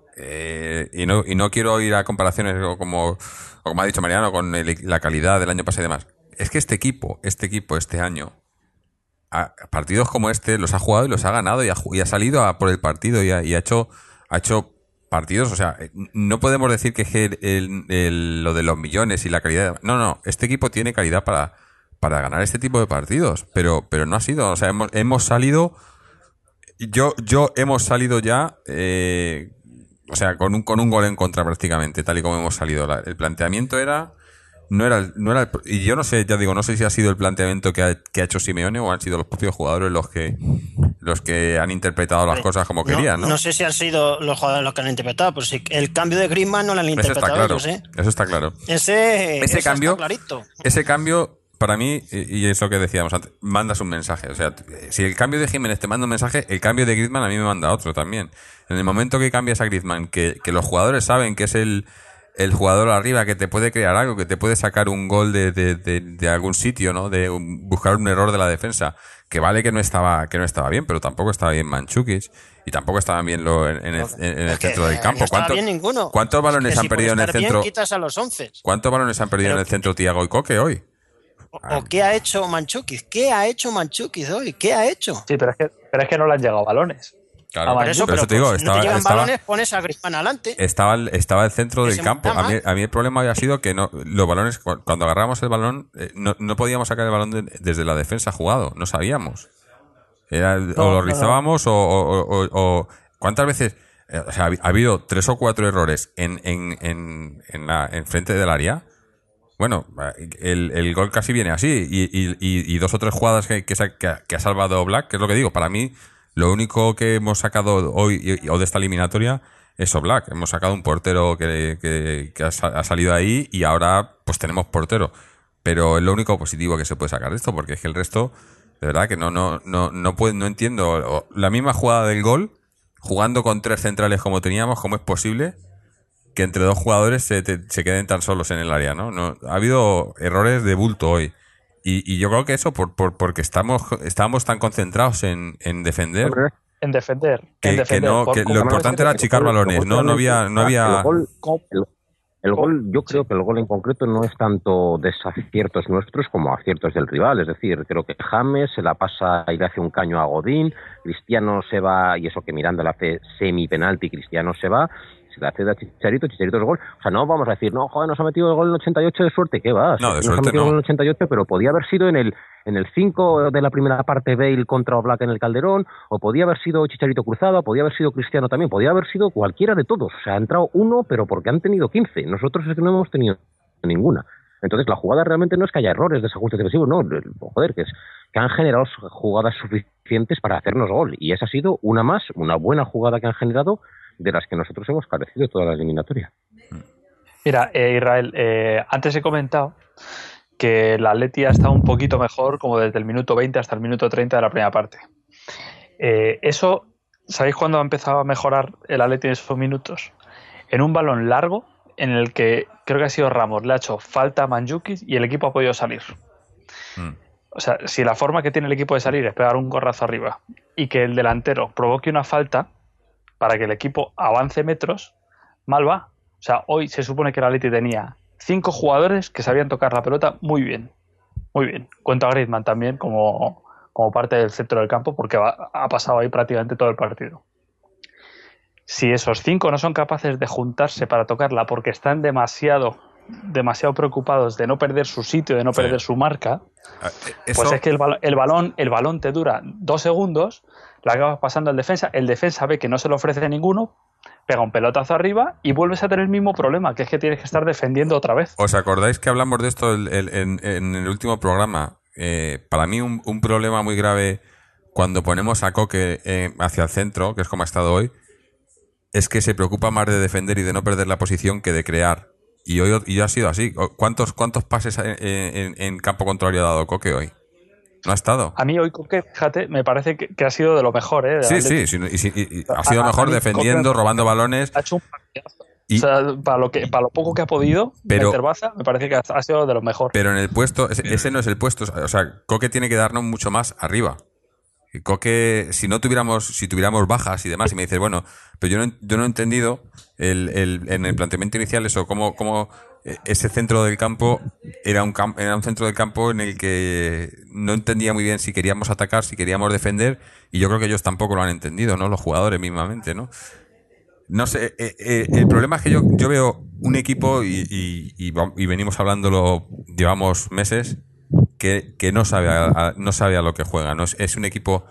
S2: y no quiero ir a comparaciones o como ha dicho Mariano, con la calidad del año pasado y demás. Es que este equipo este año, a partidos como este, los ha jugado y los ha ganado y ha salido por el partido y ha hecho partidos. O sea, no podemos decir que lo de los millones y la calidad. No, este equipo tiene calidad para ganar este tipo de partidos, pero no ha sido. O sea, hemos salido. Hemos salido ya, o sea, con un gol en contra prácticamente, tal y como hemos salido. El planteamiento no era y yo no sé, ya digo, no sé si ha sido el planteamiento que ha hecho Simeone o han sido los propios jugadores los que han interpretado las cosas como querían, ¿no?
S6: No sé si han sido los jugadores los que han interpretado, pero sí, el cambio de Griezmann no lo han interpretado ellos, ¿eh?
S2: Eso está claro.
S6: Ese
S2: cambio,
S6: está clarito.
S2: Ese cambio, para mí, y es lo que decíamos antes, mandas un mensaje. O sea, si el cambio de Jiménez te manda un mensaje, el cambio de Griezmann a mí me manda otro también. En el momento que cambias a Griezmann, que los jugadores saben que es el jugador arriba que te puede crear algo, que te puede sacar un gol de algún sitio, ¿no? Buscar un error de la defensa, que vale que no estaba bien, pero tampoco estaba bien Mandžukić y tampoco estaban bien en el centro del campo. ¿Cuántos balones han perdido en el centro?
S6: Quitas a los 11.
S2: ¿Cuántos balones han perdido en el centro Thiago y Koke hoy?
S6: ¿O qué ha hecho Mandžukić? ¿Qué ha hecho Mandžukić hoy? ¿Qué ha hecho?
S3: Sí, pero es que no le han llegado balones.
S2: Claro, por eso te digo,
S6: no te llegan balones, pones a Griezmann adelante.
S2: Estaba el centro del campo. A mí el problema había sido que los balones, cuando agarramos el balón, no podíamos sacar el balón desde la defensa jugado. No sabíamos. O lo rizábamos o ¿cuántas veces? O sea, ha habido 3 o 4 errores en frente del área. Bueno, el gol casi viene así y 2 o 3 jugadas que ha salvado Oblak, que es lo que digo. Para mí, lo único que hemos sacado hoy o de esta eliminatoria es Oblak. Hemos sacado un portero que ha salido ahí y ahora pues tenemos portero. Pero es lo único positivo que se puede sacar de esto, porque es que el resto, de verdad que no entiendo. La misma jugada del gol, jugando con 3 centrales como teníamos, ¿cómo es posible que entre 2 jugadores se queden tan solos en el área, ¿no? Ha habido errores de bulto hoy. Y yo creo que eso porque estábamos tan concentrados en defender.
S3: En defender.
S2: Que lo importante era achicar balones, ¿no? No había...
S4: El gol, yo creo que el gol en concreto no es tanto desaciertos nuestros como aciertos del rival. Es decir, creo que James se la pasa y le hace un caño a Godín, Cristiano se va, y eso que Miranda le hace semi-penalti, Cristiano se va, se le hace a Chicharito es gol. O sea, no vamos a decir, no, joder, nos ha metido el gol en el 88 de suerte, ¿qué va?
S2: No, de
S4: nos
S2: suerte
S4: ha metido
S2: no.
S4: el gol en el 88, pero podía haber sido en el 5 de la primera parte Bale contra Oblak en el Calderón, o podía haber sido Chicharito cruzado, podía haber sido Cristiano también, podía haber sido cualquiera de todos. O sea, ha entrado uno, pero porque han tenido 15. Nosotros es que no hemos tenido ninguna. Entonces, la jugada realmente no es que haya errores, desajustes defensivos, no, joder, que han generado jugadas suficientes para hacernos gol. Y esa ha sido una buena jugada que han generado, de las que nosotros hemos carecido toda la eliminatoria.
S3: Mira, Israel, antes he comentado que el Atleti ha estado un poquito mejor como desde el minuto 20 hasta el minuto 30 de la primera parte. Eso, ¿sabéis cuándo ha empezado a mejorar el Atleti en esos minutos? En un balón largo en el que creo que ha sido Ramos, le ha hecho falta a Mandžukić y el equipo ha podido salir. O sea, si la forma que tiene el equipo de salir es pegar un gorrazo arriba y que el delantero provoque una falta para que el equipo avance metros, mal va. O sea, hoy se supone que el Atleti tenía 5 jugadores que sabían tocar la pelota muy bien. Muy bien. Cuento a Griezmann también como parte del centro del campo porque ha pasado ahí prácticamente todo el partido. Si esos 5 no son capaces de juntarse para tocarla porque están demasiado preocupados de no perder su sitio, de no perder su marca, pues es que el balón te dura 2 segundos, la acabas pasando al defensa, el defensa ve que no se le ofrece ninguno, pega un pelotazo arriba y vuelves a tener el mismo problema, que es que tienes que estar defendiendo otra vez.
S2: ¿Os acordáis que hablamos de esto en el último programa? Para mí un problema muy grave cuando ponemos a Koke hacia el centro, que es como ha estado hoy, es que se preocupa más de defender y de no perder la posición que de crear. Y hoy ha sido así. ¿Cuántos pases en campo contrario ha dado Koke hoy? No ha estado.
S3: A mí hoy Coque, fíjate, me parece que ha sido de lo mejor, ¿eh?
S2: Sí, y ha sido mejor defendiendo, robando balones.
S3: Ha hecho un partidazo. O sea, para lo poco que ha podido meter baza, me parece que ha sido de lo mejor.
S2: Pero en el puesto, ese no es el puesto. O sea, Coque tiene que darnos mucho más arriba. Y Coque, si tuviéramos bajas y demás, y me dices, bueno, pero yo no he entendido en el planteamiento inicial eso, cómo ese centro del campo era un centro del campo en el que no entendía muy bien si queríamos atacar, si queríamos defender, y yo creo que ellos tampoco lo han entendido, ¿no? Los jugadores mismamente, ¿no? No sé, el problema es que yo veo un equipo y venimos hablándolo, llevamos meses, que no sabe a lo que juega, ¿no? Es un equipo,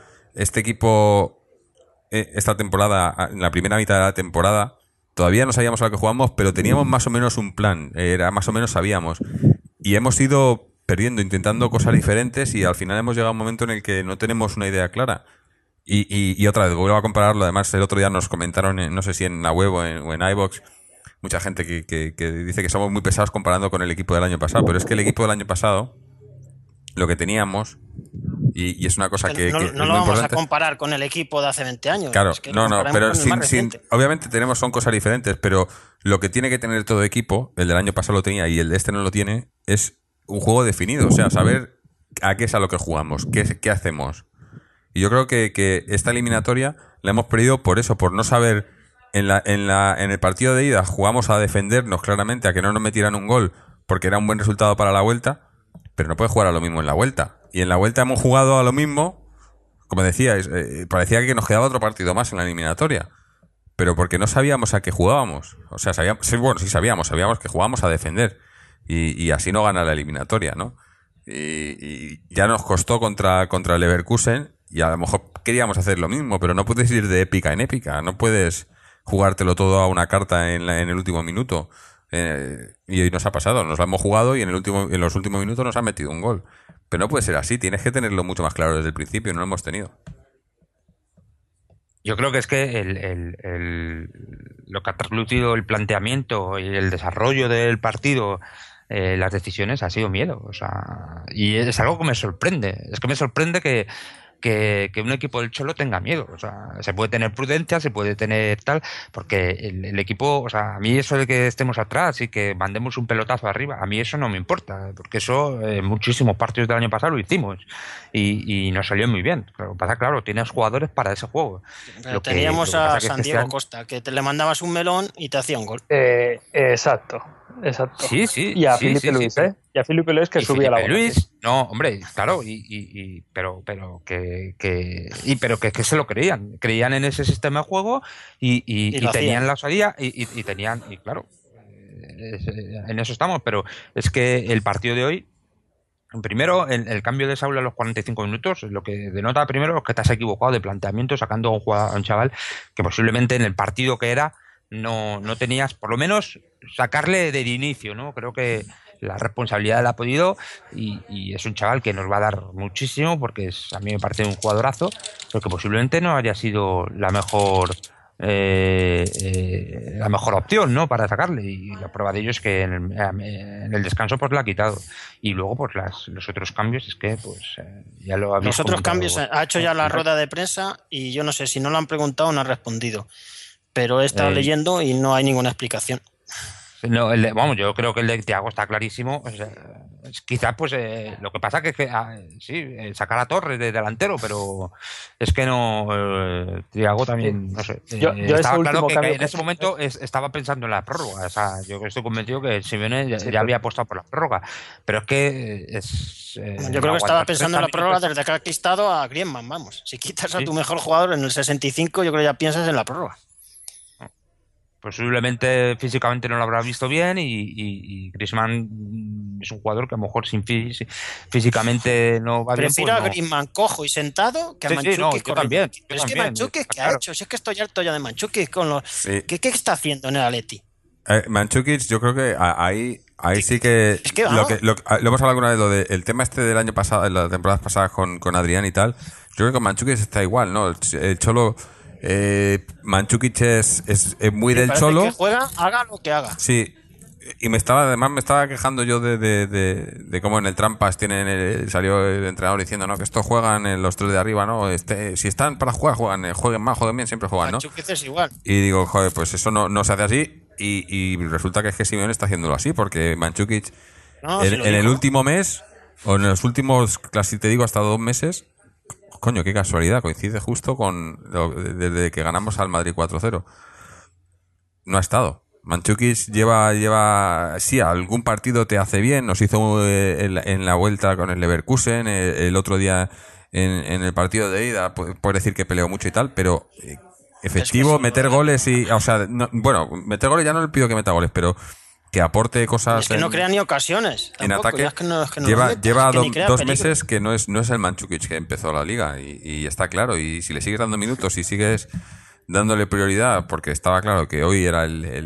S2: esta temporada, en la primera mitad de la temporada, todavía no sabíamos a lo que jugamos, pero teníamos más o menos un plan, más o menos sabíamos, y hemos ido perdiendo, intentando cosas diferentes, y al final hemos llegado a un momento en el que no tenemos una idea clara. Y otra vez, vuelvo a compararlo. Además, el otro día nos comentaron, no sé si en la web o en iVoox, mucha gente que dice que somos muy pesados comparando con el equipo del año pasado. Pero es que el equipo del año pasado, lo que teníamos, y es una cosa que
S6: no
S2: es
S6: lo
S2: muy
S6: vamos
S2: importante.
S6: a comparar con el equipo de hace 20 años.
S2: Claro,
S6: Es que
S2: pero
S6: sin
S2: obviamente son cosas diferentes, pero lo que tiene que tener todo equipo, el del año pasado lo tenía y el de este no lo tiene, es un juego definido. O sea, saber a qué es a lo que jugamos, qué hacemos. Y yo creo que esta eliminatoria la hemos perdido por eso, por no saber. En el partido de ida jugamos a defendernos claramente, a que no nos metieran un gol, porque era un buen resultado para la vuelta, pero no puedes jugar a lo mismo en la vuelta. Y en la vuelta hemos jugado a lo mismo, como decíais, parecía que nos quedaba otro partido más en la eliminatoria, pero porque no sabíamos a qué jugábamos. O sea, sabíamos que jugábamos a defender, y así no gana la eliminatoria, ¿no? Y ya nos costó contra el Leverkusen. Y a lo mejor queríamos hacer lo mismo, pero no puedes ir de épica en épica. No puedes jugártelo todo a una carta en el último minuto. Y hoy nos ha pasado. Nos lo hemos jugado y en los últimos minutos nos han metido un gol. Pero no puede ser así. Tienes que tenerlo mucho más claro desde el principio. No lo hemos tenido.
S5: Yo creo que es que lo que ha traslucido el planteamiento y el desarrollo del partido, las decisiones, ha sido miedo. O sea, y es algo que me sorprende. Es que me sorprende que un equipo del Cholo tenga miedo. O sea, se puede tener prudencia, se puede tener tal, porque el equipo, o sea, a mí eso de que estemos atrás y que mandemos un pelotazo arriba, a mí eso no me importa, porque eso en muchísimos partidos del año pasado lo hicimos y nos salió muy bien. Lo que pasa, claro, tienes jugadores para ese juego.
S6: Pero teníamos a San Diego Costa, que le mandabas un melón y te hacía un gol.
S3: Exacto.
S5: Sí.
S3: Y a Felipe Luis, ¿eh? Y a Felipe Luis que subía la bola.
S5: Luis, no, hombre, claro, pero que se lo creían en ese sistema de juego y tenían la osadía y tenían, y claro, en eso estamos, pero es que el partido de hoy, primero, el cambio de Saúl a los 45 minutos, lo que denota primero es que te has equivocado de planteamiento sacando a un chaval que posiblemente en el partido que era no tenías, por lo menos, sacarle del inicio, ¿no? Creo que la responsabilidad la ha podido y es un chaval que nos va a dar muchísimo porque a mí me parece un jugadorazo, pero que posiblemente no haya sido la mejor opción, ¿no? Para sacarle, y la prueba de ello es que en el descanso pues la ha quitado, y luego pues los otros cambios es que pues ya lo habéis
S6: los otros
S5: comentado.
S6: Cambios ha hecho ya la rueda de prensa y yo no sé si no lo han preguntado o no ha respondido, pero he estado leyendo y no hay ninguna explicación.
S5: No, yo creo que el de Thiago está clarísimo. O sea, quizás pues lo que pasa que sacar a Torres de delantero, pero es que no, Thiago también, no sé.
S3: Yo
S5: estaba claro que en ese momento estaba pensando en la prórroga. O sea, yo estoy convencido que Simeone ya había apostado por la prórroga, pero es que
S6: yo creo que estaba pensando en la prórroga desde que ha quitado a Griezmann, vamos. Si quitas a tu mejor jugador en el 65, yo creo que ya piensas en la prórroga.
S5: Posiblemente físicamente no lo habrá visto bien y Griezmann es un jugador que a lo mejor físicamente no va bien.
S6: Prefiero a Griezmann cojo y sentado que a Mandžukić corriendo. Pero es que Mandžukić, ¿qué ha hecho? Si es que estoy harto ya de Mandžukić con los... Sí. ¿Qué está haciendo en el Atleti?
S2: Mandžukić, yo creo que ahí sí que... Es que lo hemos hablado alguna vez, el tema este del año pasado, las temporadas pasadas con Adrián y tal, yo creo que con Mandžukić está igual, ¿no? El Cholo... Mandžukić es muy del Cholo.
S6: Que juega, haga lo que haga.
S2: Sí, además me estaba quejando yo de cómo en el Trampas salió el entrenador diciendo, ¿no? Que estos juegan en los 3 de arriba, ¿no? Si están para jugar, jueguen más, jueguen bien, siempre juegan, ¿no?
S6: Manchukic es igual.
S2: Y digo, joder, pues eso no se hace así. Y resulta que es que Simeone está haciéndolo así, porque Mandžukić en el último mes, o en los últimos, casi te digo, hasta 2 meses, coño, qué casualidad, coincide justo desde que ganamos al Madrid 4-0. No ha estado. Mandžukić lleva, sí, algún partido te hace bien, nos hizo en la vuelta con el Leverkusen, el otro día en el partido de ida, puedes decir que peleó mucho y tal, pero efectivo, es que meter goles meter goles ya no le pido que meta goles, pero que aporte cosas.
S6: Es que no crea ni ocasiones.
S2: En
S6: tampoco,
S2: ataque.
S6: Es que no
S2: lleva 2 meses que no es el Mandžukić que empezó la liga y está claro. Y si le sigues dando minutos y sigues dándole prioridad, porque estaba claro que hoy era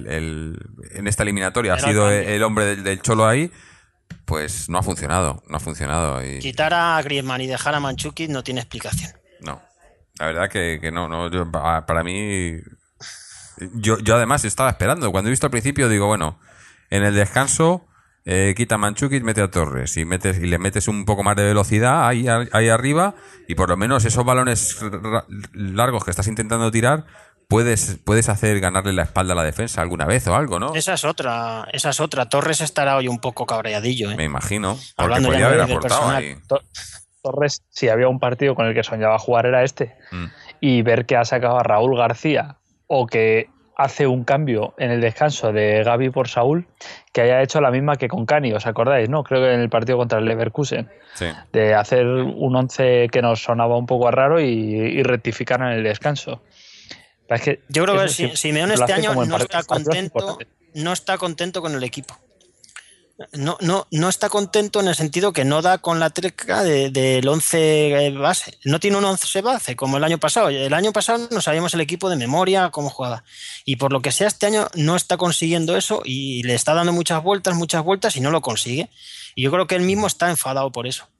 S2: en esta eliminatoria ha sido el hombre del Cholo ahí, pues no ha funcionado. Y
S6: quitar a Griezmann y dejar a Mandžukić no tiene explicación.
S2: No. La verdad que no. Para mí, yo además estaba esperando. Cuando he visto al principio, digo, bueno, en el descanso quita a Mandžukić, mete a Torres y le metes un poco más de velocidad ahí arriba, y por lo menos esos balones largos que estás intentando tirar puedes hacer ganarle la espalda a la defensa alguna vez o algo, ¿no?
S6: Esa es otra. Torres estará hoy un poco cabreadillo, ¿eh?
S2: Me imagino, porque
S6: hablando
S2: podría haber aportado ahí.
S3: Torres, si había un partido con el que soñaba jugar era este. Y ver que ha sacado a Raúl García o que hace un cambio en el descanso de Gavi por Saúl, que haya hecho la misma que con Cani, ¿os acordáis? ¿No? Creo que en el partido contra el Leverkusen.
S2: Sí.
S3: De hacer un 11 que nos sonaba un poco raro y rectificar en el descanso. Es que
S6: yo creo que Simeone este año no está contento con el equipo. No está contento en el sentido que no da con la tecla del 11 base. No tiene un 11 base como el año pasado. El año pasado no sabíamos el equipo de memoria, cómo jugaba. Y por lo que sea, este año no está consiguiendo eso y le está dando muchas vueltas y no lo consigue. Y yo creo que él mismo está enfadado por eso.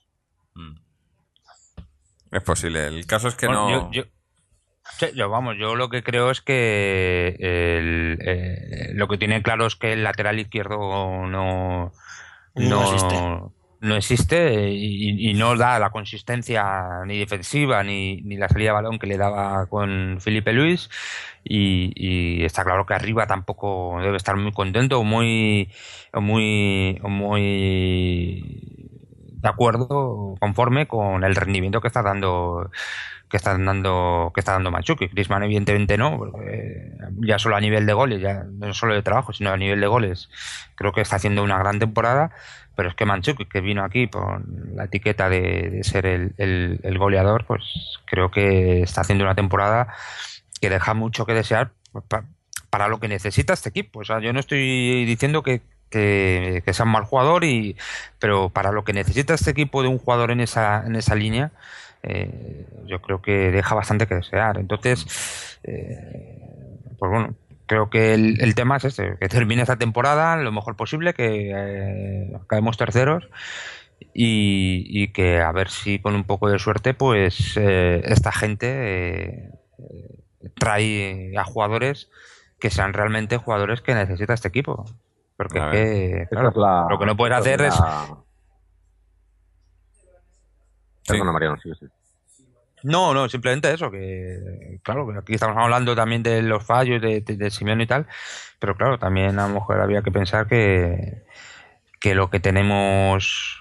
S2: Es posible. El caso es que no...
S5: Yo lo que creo es que lo que tiene claro es que el lateral izquierdo no existe y no da la consistencia ni defensiva ni la salida de balón que le daba con Felipe Luis, y está claro que arriba tampoco debe estar muy contento, muy de acuerdo, conforme con el rendimiento que está dando Mandžukić. Griezmann evidentemente no, porque ya solo a nivel de goles, ya no solo de trabajo, sino a nivel de goles, creo que está haciendo una gran temporada. Pero es que Mandžukić, que vino aquí por la etiqueta de ser el goleador, pues creo que está haciendo una temporada que deja mucho que desear para lo que necesita este equipo. O sea, yo no estoy diciendo que sea un mal jugador, pero para lo que necesita este equipo de un jugador en esa línea, yo creo que deja bastante que desear. Entonces, pues bueno, creo que el tema es este, que termine esta temporada lo mejor posible, que acabemos terceros y que a ver si con un poco de suerte pues esta gente trae a jugadores que sean realmente jugadores que necesita este equipo. Porque es que, claro, lo que no puedes hacer es...
S4: Perdona, Mariano, sí.
S5: No, simplemente eso, que claro, aquí estamos hablando también de los fallos de Simeone y tal, pero claro, también a lo mejor había que pensar que lo que tenemos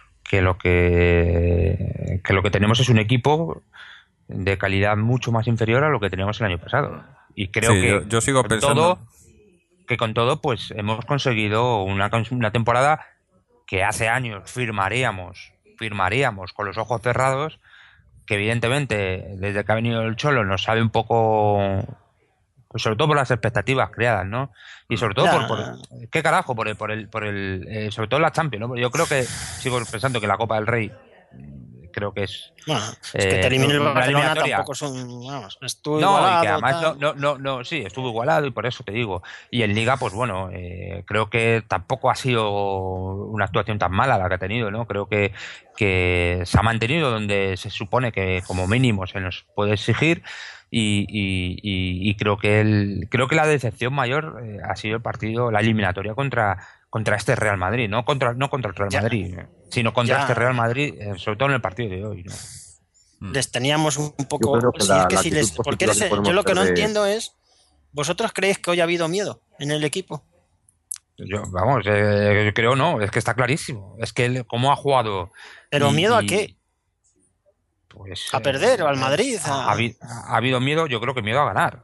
S5: es un equipo de calidad mucho más inferior a lo que teníamos el año pasado. Y creo que
S2: yo sigo pensando
S5: que con todo pues hemos conseguido una temporada que hace años firmaríamos con los ojos cerrados, que evidentemente desde que ha venido el Cholo nos sabe un poco, pues sobre todo por las expectativas creadas, ¿no? Y sobre todo por qué carajo, por el sobre todo la Champions, ¿no? Yo creo que sigo pensando que la Copa del Rey creo que es...
S6: Bueno, es que te elimine el Barcelona tampoco son... Vamos, estuvo igualado.
S5: Y que además sí, estuvo igualado y por eso te digo. Y en Liga, pues bueno, creo que tampoco ha sido una actuación tan mala la que ha tenido, ¿no? Creo que se ha mantenido donde se supone que como mínimo se nos puede exigir y creo que la decepción mayor ha sido el partido, la eliminatoria contra este Real Madrid, no contra el Real Madrid, sino contra este Real Madrid, sobre todo en el partido de hoy, ¿no?
S6: Les teníamos un
S4: Yo
S6: poco...
S4: creo que
S6: Si
S4: la-
S6: es que
S4: la
S6: si
S4: actitud
S6: les, ¿por qué
S4: positiva que
S6: yo lo que no
S4: podemos
S6: entiendo es, ¿vosotros creéis que hoy ha habido miedo en el equipo?
S5: Vamos, creo no, es que está clarísimo. Es que cómo ha jugado.
S6: ¿Pero miedo a qué?
S5: Pues,
S6: ¿A perder o al Madrid?
S5: Ha habido miedo, yo creo que miedo a ganar.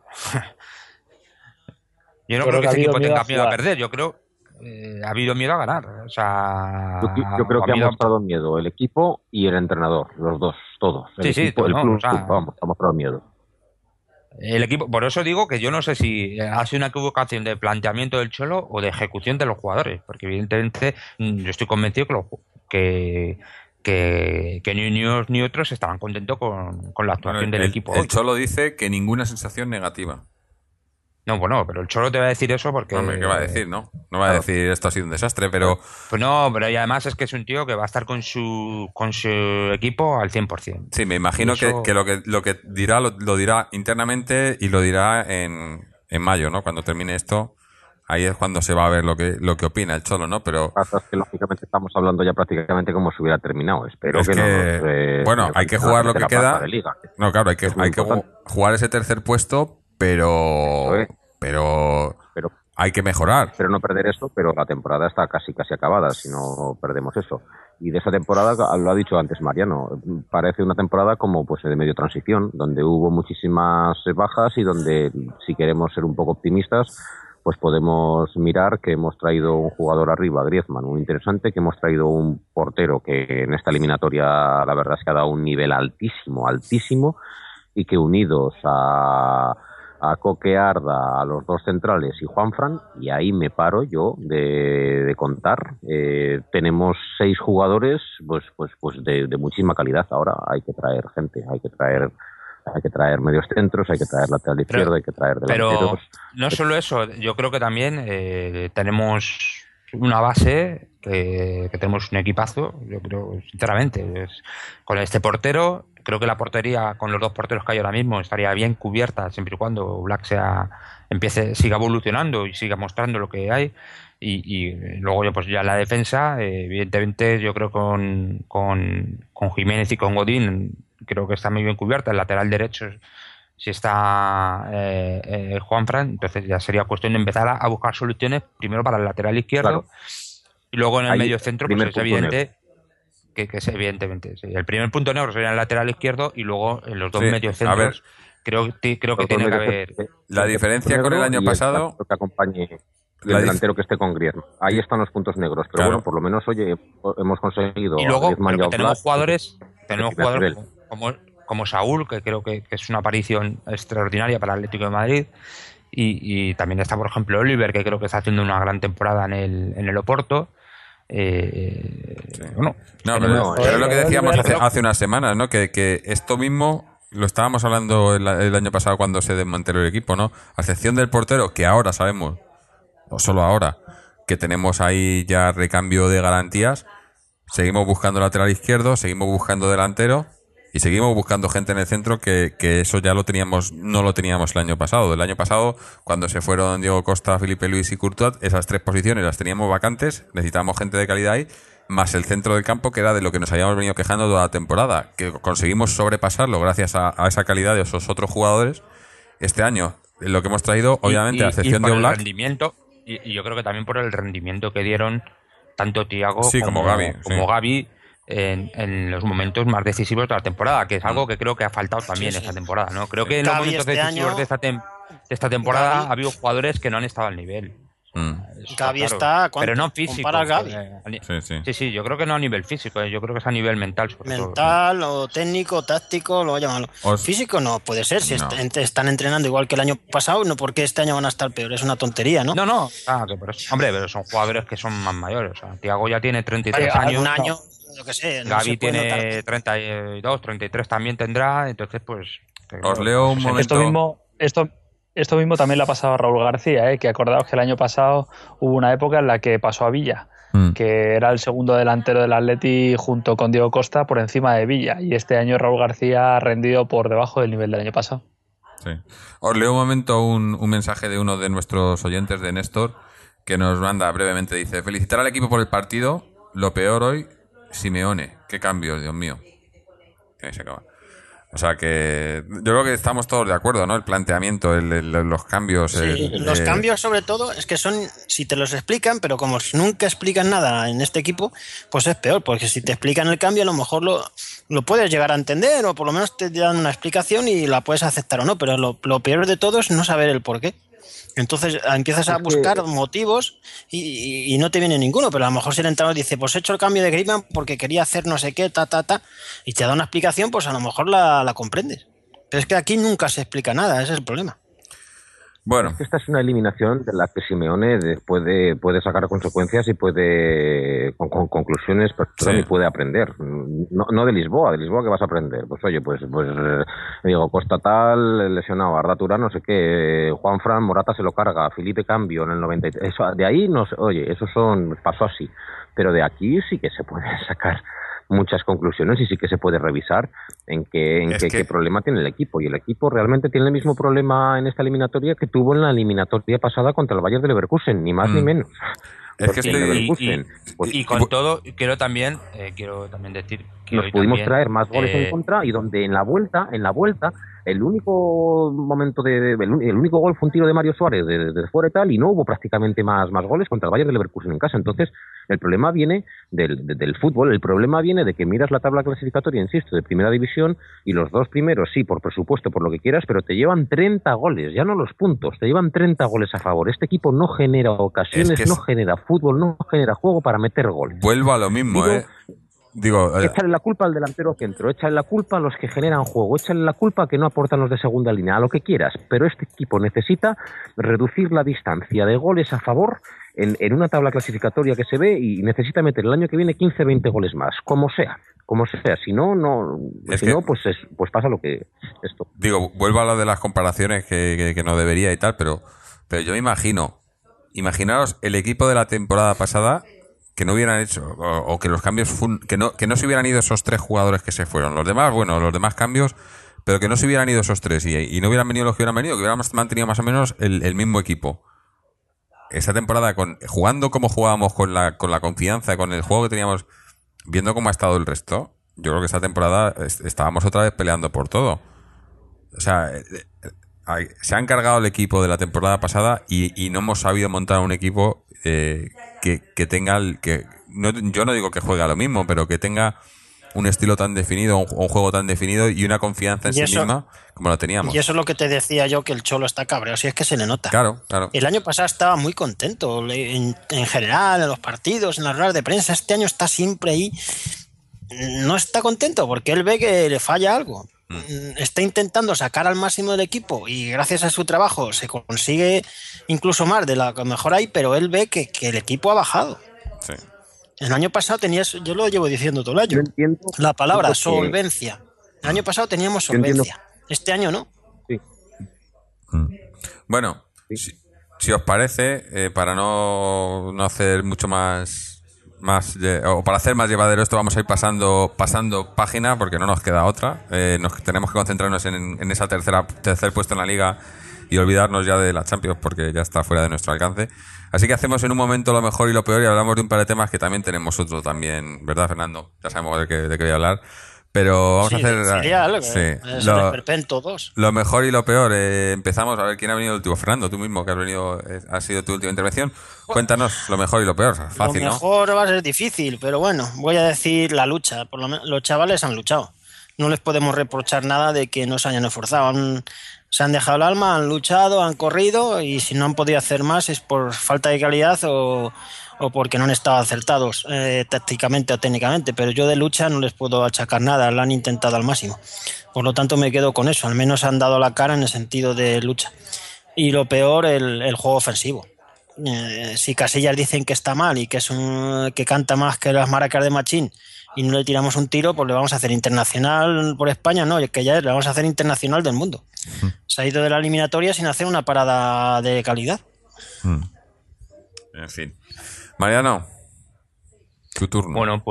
S5: Yo no
S3: Creo
S5: creo
S3: que
S5: que
S3: ha
S5: este
S3: habido
S5: equipo
S3: miedo
S5: tenga
S3: a
S5: miedo a
S3: jugar.
S5: perder, yo creo ha habido miedo a ganar. O sea,
S4: Yo creo que ha
S5: miedo-
S4: mostrado miedo el equipo y el entrenador, los dos, todos. El
S5: Sí,
S4: equipo, el
S5: no,
S4: club,
S5: o sea,
S4: vamos, ha mostrado miedo.
S5: El equipo, por eso digo que yo no sé si ha sido una equivocación de planteamiento del Cholo o de ejecución de los jugadores, porque evidentemente yo estoy convencido que ni unos ni otros estaban contentos con la actuación del equipo.
S2: El
S5: hoy.
S2: Cholo dice que ninguna sensación negativa.
S5: No, bueno, pero el Cholo te va a decir eso porque...
S2: Hombre, ¿qué va a decir, no? No va a decir esto ha sido un desastre, pero...
S5: Pues no, pero y además es que es un tío que va a estar con su equipo al 100%.
S2: Sí, me imagino
S5: Y eso-
S2: que lo que dirá lo dirá internamente y lo dirá en mayo, ¿no? Cuando termine esto, ahí es cuando se va a ver lo que opina el Cholo, ¿no? Pero
S4: Lo que pasa es que lógicamente estamos hablando ya prácticamente como si hubiera terminado. Espero
S2: es
S4: que no
S2: que,
S4: nos,
S2: bueno, hay que jugar lo que
S4: la
S2: queda.
S4: plaza de liga.
S2: No, claro, hay que
S4: Es muy importante.
S2: jugar ese tercer puesto, pero hay que mejorar.
S4: Espero no perder eso, pero la temporada está casi acabada si no perdemos eso. Y de esa temporada, lo ha dicho antes Mariano, parece una temporada como pues de medio transición, donde hubo muchísimas bajas y donde, si queremos ser un poco optimistas, pues podemos mirar que hemos traído un jugador arriba, Griezmann, muy interesante, que hemos traído un portero que en esta eliminatoria la verdad es que ha dado un nivel altísimo, y que unidos a Coque Arda, a los dos centrales y Juanfran, y ahí me paro yo de contar. Tenemos 6 jugadores pues de muchísima calidad. Ahora hay que traer gente, hay que traer medios centros, hay que traer lateral izquierdo, hay que traer delanteros.
S5: Pero no solo eso, yo creo que también tenemos una base, que tenemos un equipazo, yo creo, sinceramente. Con este portero, creo que la portería, con los 2 porteros que hay ahora mismo, estaría bien cubierta, siempre y cuando Black siga evolucionando y siga mostrando lo que hay. Y luego pues ya la defensa, evidentemente yo creo con Jiménez y con Godín creo que está muy bien cubierta. El lateral derecho, si está Juanfran, entonces ya sería cuestión de empezar a buscar soluciones primero para el lateral izquierdo,
S4: Claro.
S5: y luego en el
S4: Ahí,
S5: medio centro pues
S4: primer
S5: es
S4: punto
S5: evidente que es evidentemente sí. El primer punto negro sería el lateral izquierdo y luego en los dos
S2: Sí,
S5: medios
S2: a ver.
S5: centros creo que tiene que haber...
S2: La diferencia con el año pasado...
S4: Que acompañe
S2: La
S4: el
S2: dif-
S4: delantero que esté con Griezmann. Ahí están los puntos negros. Pero
S2: Claro.
S4: bueno, por lo menos, oye, hemos conseguido
S5: Y luego
S4: a Griezmann y
S5: creo
S4: a
S5: que tenemos
S4: Oblak,
S5: jugadores
S4: primer nivel.
S5: como Saúl, que creo que es una aparición extraordinaria para el Atlético de Madrid, y también está, por ejemplo, Oliver, que creo que está haciendo una gran temporada en el Oporto. Bueno,
S2: No,
S5: tenemos-
S2: pero es lo que decíamos
S3: Oliver-
S2: hace unas semanas, ¿no? Que esto mismo lo estábamos hablando el año pasado cuando se desmanteló el equipo, ¿no? A excepción del portero, que ahora sabemos, o solo ahora, que tenemos ahí ya recambio de garantías, seguimos buscando lateral izquierdo, seguimos buscando delantero y seguimos buscando gente en el centro que eso ya no lo teníamos el año pasado. El año pasado, cuando se fueron Diego Costa, Felipe Luis y Courtois, esas 3 posiciones las teníamos vacantes, necesitábamos gente de calidad ahí, más el centro del campo, que era de lo que nos habíamos venido quejando toda la temporada, que conseguimos sobrepasarlo gracias a esa calidad de esos otros jugadores. Este año, lo que hemos traído, obviamente, a excepción
S5: por
S2: de
S5: el
S2: Oblak,
S5: rendimiento, y yo creo que también por el rendimiento que dieron tanto Thiago
S2: Sí, como Gavi,
S5: como
S2: sí.
S5: Gavi en los momentos más decisivos de la temporada, que es algo que creo que ha faltado también
S6: Sí, sí.
S5: esta temporada, ¿no? Creo que en los
S6: Gavi
S5: momentos
S6: este
S5: decisivos
S6: año-
S5: de esta temporada
S6: Gavi-
S5: ha habido jugadores que no han estado al nivel. Eso
S6: Gavi está, ¿cuánto?
S5: pero no físico.
S6: Compara a Gavi.
S2: Sí.
S5: Yo creo que no a nivel físico, yo creo que es a nivel mental sobre todo.
S6: Mental o técnico, táctico, lo llaman. Físico no puede ser, si
S2: No.
S6: están entrenando igual que el año pasado, no porque este año van a estar peor, es una tontería, ¿no?
S5: No, que por eso. Hombre, pero son jugadores que son más mayores. O sea, Thiago ya tiene 33
S6: Vale,
S5: años.
S6: un año, yo qué sé, no
S5: Gavi
S6: se puede notar.
S5: tiene 32, 33 también tendrá, entonces pues...
S2: Os leo un momento.
S3: Esto mismo también le ha pasado a Raúl García, que acordaos que el año pasado hubo una época en la que pasó a Villa, que era el segundo delantero del Atleti junto con Diego Costa por encima de Villa, y este año Raúl García ha rendido por debajo del nivel del año pasado.
S2: Sí. Os leo un momento un mensaje de uno de nuestros oyentes, de Néstor, que nos manda brevemente. Dice: felicitar al equipo por el partido. Lo peor hoy, Simeone. Qué cambio, Dios mío. Ahí se acaba. O sea que yo creo que estamos todos de acuerdo, ¿no? El planteamiento, los cambios.
S6: Sí, los cambios sobre todo es que son, si te los explican, pero como nunca explican nada en este equipo, pues es peor, porque si te explican el cambio a lo mejor lo puedes llegar a entender o por lo menos te dan una explicación y la puedes aceptar o no, pero lo peor de todo es no saber el por qué. Entonces empiezas a buscar motivos y no te viene ninguno, pero a lo mejor si el entrenador dice, pues he hecho el cambio de Griezmann porque quería hacer no sé qué, y te da una explicación, pues a lo mejor la comprendes. Pero es que aquí nunca se explica nada, ese es el problema.
S2: Bueno.
S4: Es que esta es una eliminación de la que Simeone puede sacar consecuencias y puede, con conclusiones, pero y puede aprender. No de Lisboa que vas a aprender. Pues oye, pues digo, Costa tal, lesionado, Arda Turán, no sé qué, Juan Fran, Morata se lo carga, Felipe cambio en el 93. Eso, de ahí, no sé, oye, eso pasó así. Pero de aquí sí que se puede sacar muchas conclusiones y sí que se puede revisar en qué problema tiene el equipo. Y el equipo realmente tiene el mismo problema en esta eliminatoria que tuvo en la eliminatoria pasada contra el Bayern de Leverkusen, ni más ni menos.
S2: Es que
S5: y con todo, quiero también decir que
S4: nos pudimos traer más goles en contra y donde en la vuelta el único momento el único gol fue un tiro de Mario Suárez de fuera y tal, y no hubo prácticamente más goles contra el Bayern de Leverkusen en casa. Entonces el problema viene del fútbol, el problema viene de que miras la tabla clasificatoria, insisto, de primera división, y los dos primeros, sí, por presupuesto, por lo que quieras, pero te llevan 30 goles, ya no los puntos, te llevan 30 goles a favor. Este equipo no genera ocasiones, no genera fútbol, no genera juego para meter goles.
S2: Vuelvo a lo mismo,
S4: échale la culpa al delantero centro, échale la culpa a los que generan juego, échale la culpa a que no aportan los de segunda línea, a lo que quieras, pero este equipo necesita reducir la distancia de goles a favor en una tabla clasificatoria que se ve, y necesita meter el año que viene 15-20 goles más, como sea, si no, pues pasa lo que esto.
S2: Digo, vuelvo a lo de las comparaciones que no debería y tal, pero yo imaginaros el equipo de la temporada pasada, que no hubieran hecho, o que los cambios que no se hubieran ido esos 3 jugadores que se fueron. Los demás cambios, pero que no se hubieran ido esos 3 y no hubieran venido los que hubieran venido, que hubiéramos mantenido más o menos el mismo equipo. Esa temporada, jugando como jugábamos, con la confianza, con el juego que teníamos, viendo cómo ha estado el resto, yo creo que esta temporada estábamos otra vez peleando por todo. O sea, se han cargado el equipo de la temporada pasada y no hemos sabido montar un equipo que tenga yo no digo que juegue a lo mismo, pero que tenga un estilo tan definido, un juego tan definido y una confianza en sí misma como lo teníamos.
S6: Y eso es lo que te decía yo, que el Cholo está cabreado, si es que se le nota.
S2: Claro.
S6: El año pasado estaba muy contento, en general, en los partidos, en las ruedas de prensa. Este año está siempre ahí, no está contento porque él ve que le falla algo. Está intentando sacar al máximo del equipo y gracias a su trabajo se consigue incluso más de lo que mejor hay, pero él ve que el equipo ha bajado.
S2: Sí.
S6: El año pasado yo lo llevo diciendo todo el año, la palabra solvencia. El año pasado teníamos solvencia, este año no.
S4: Sí.
S2: Bueno, si os parece, para no hacer mucho más o para hacer más llevadero esto, vamos a ir pasando página, porque no nos queda otra. Tenemos que concentrarnos en ese tercer puesto en la liga y olvidarnos ya de la Champions, porque ya está fuera de nuestro alcance. Así que hacemos en un momento lo mejor y lo peor, y hablamos de un par de temas que también tenemos otro también, ¿verdad, Fernando? Ya sabemos de qué voy a hablar. Pero vamos a hacer...
S6: Sería algo,
S2: lo mejor y lo peor. Empezamos a ver quién ha venido el último. Fernando, tú mismo, que has venido, ha sido tu última intervención. Cuéntanos lo mejor y lo peor. Fácil, ¿no?
S6: Lo mejor va a ser difícil, pero bueno, voy a decir la lucha. Por lo menos los chavales han luchado. No les podemos reprochar nada de que no se hayan esforzado. Se han dejado el alma, han luchado, han corrido, y si no han podido hacer más es por falta de calidad o porque no han estado acertados tácticamente o técnicamente, pero yo de lucha no les puedo achacar nada, lo han intentado al máximo. Por lo tanto me quedo con eso, al menos han dado la cara en el sentido de lucha. Y lo peor, el juego ofensivo. Si Casillas dicen que está mal y que que canta más que las maracas de Machín y no le tiramos un tiro, pues le vamos a hacer internacional por España, no, que ya le vamos a hacer internacional del mundo. Se ha ido de la eliminatoria sin hacer una parada de calidad.
S2: En fin. Mariano, tu turno.
S5: Bueno,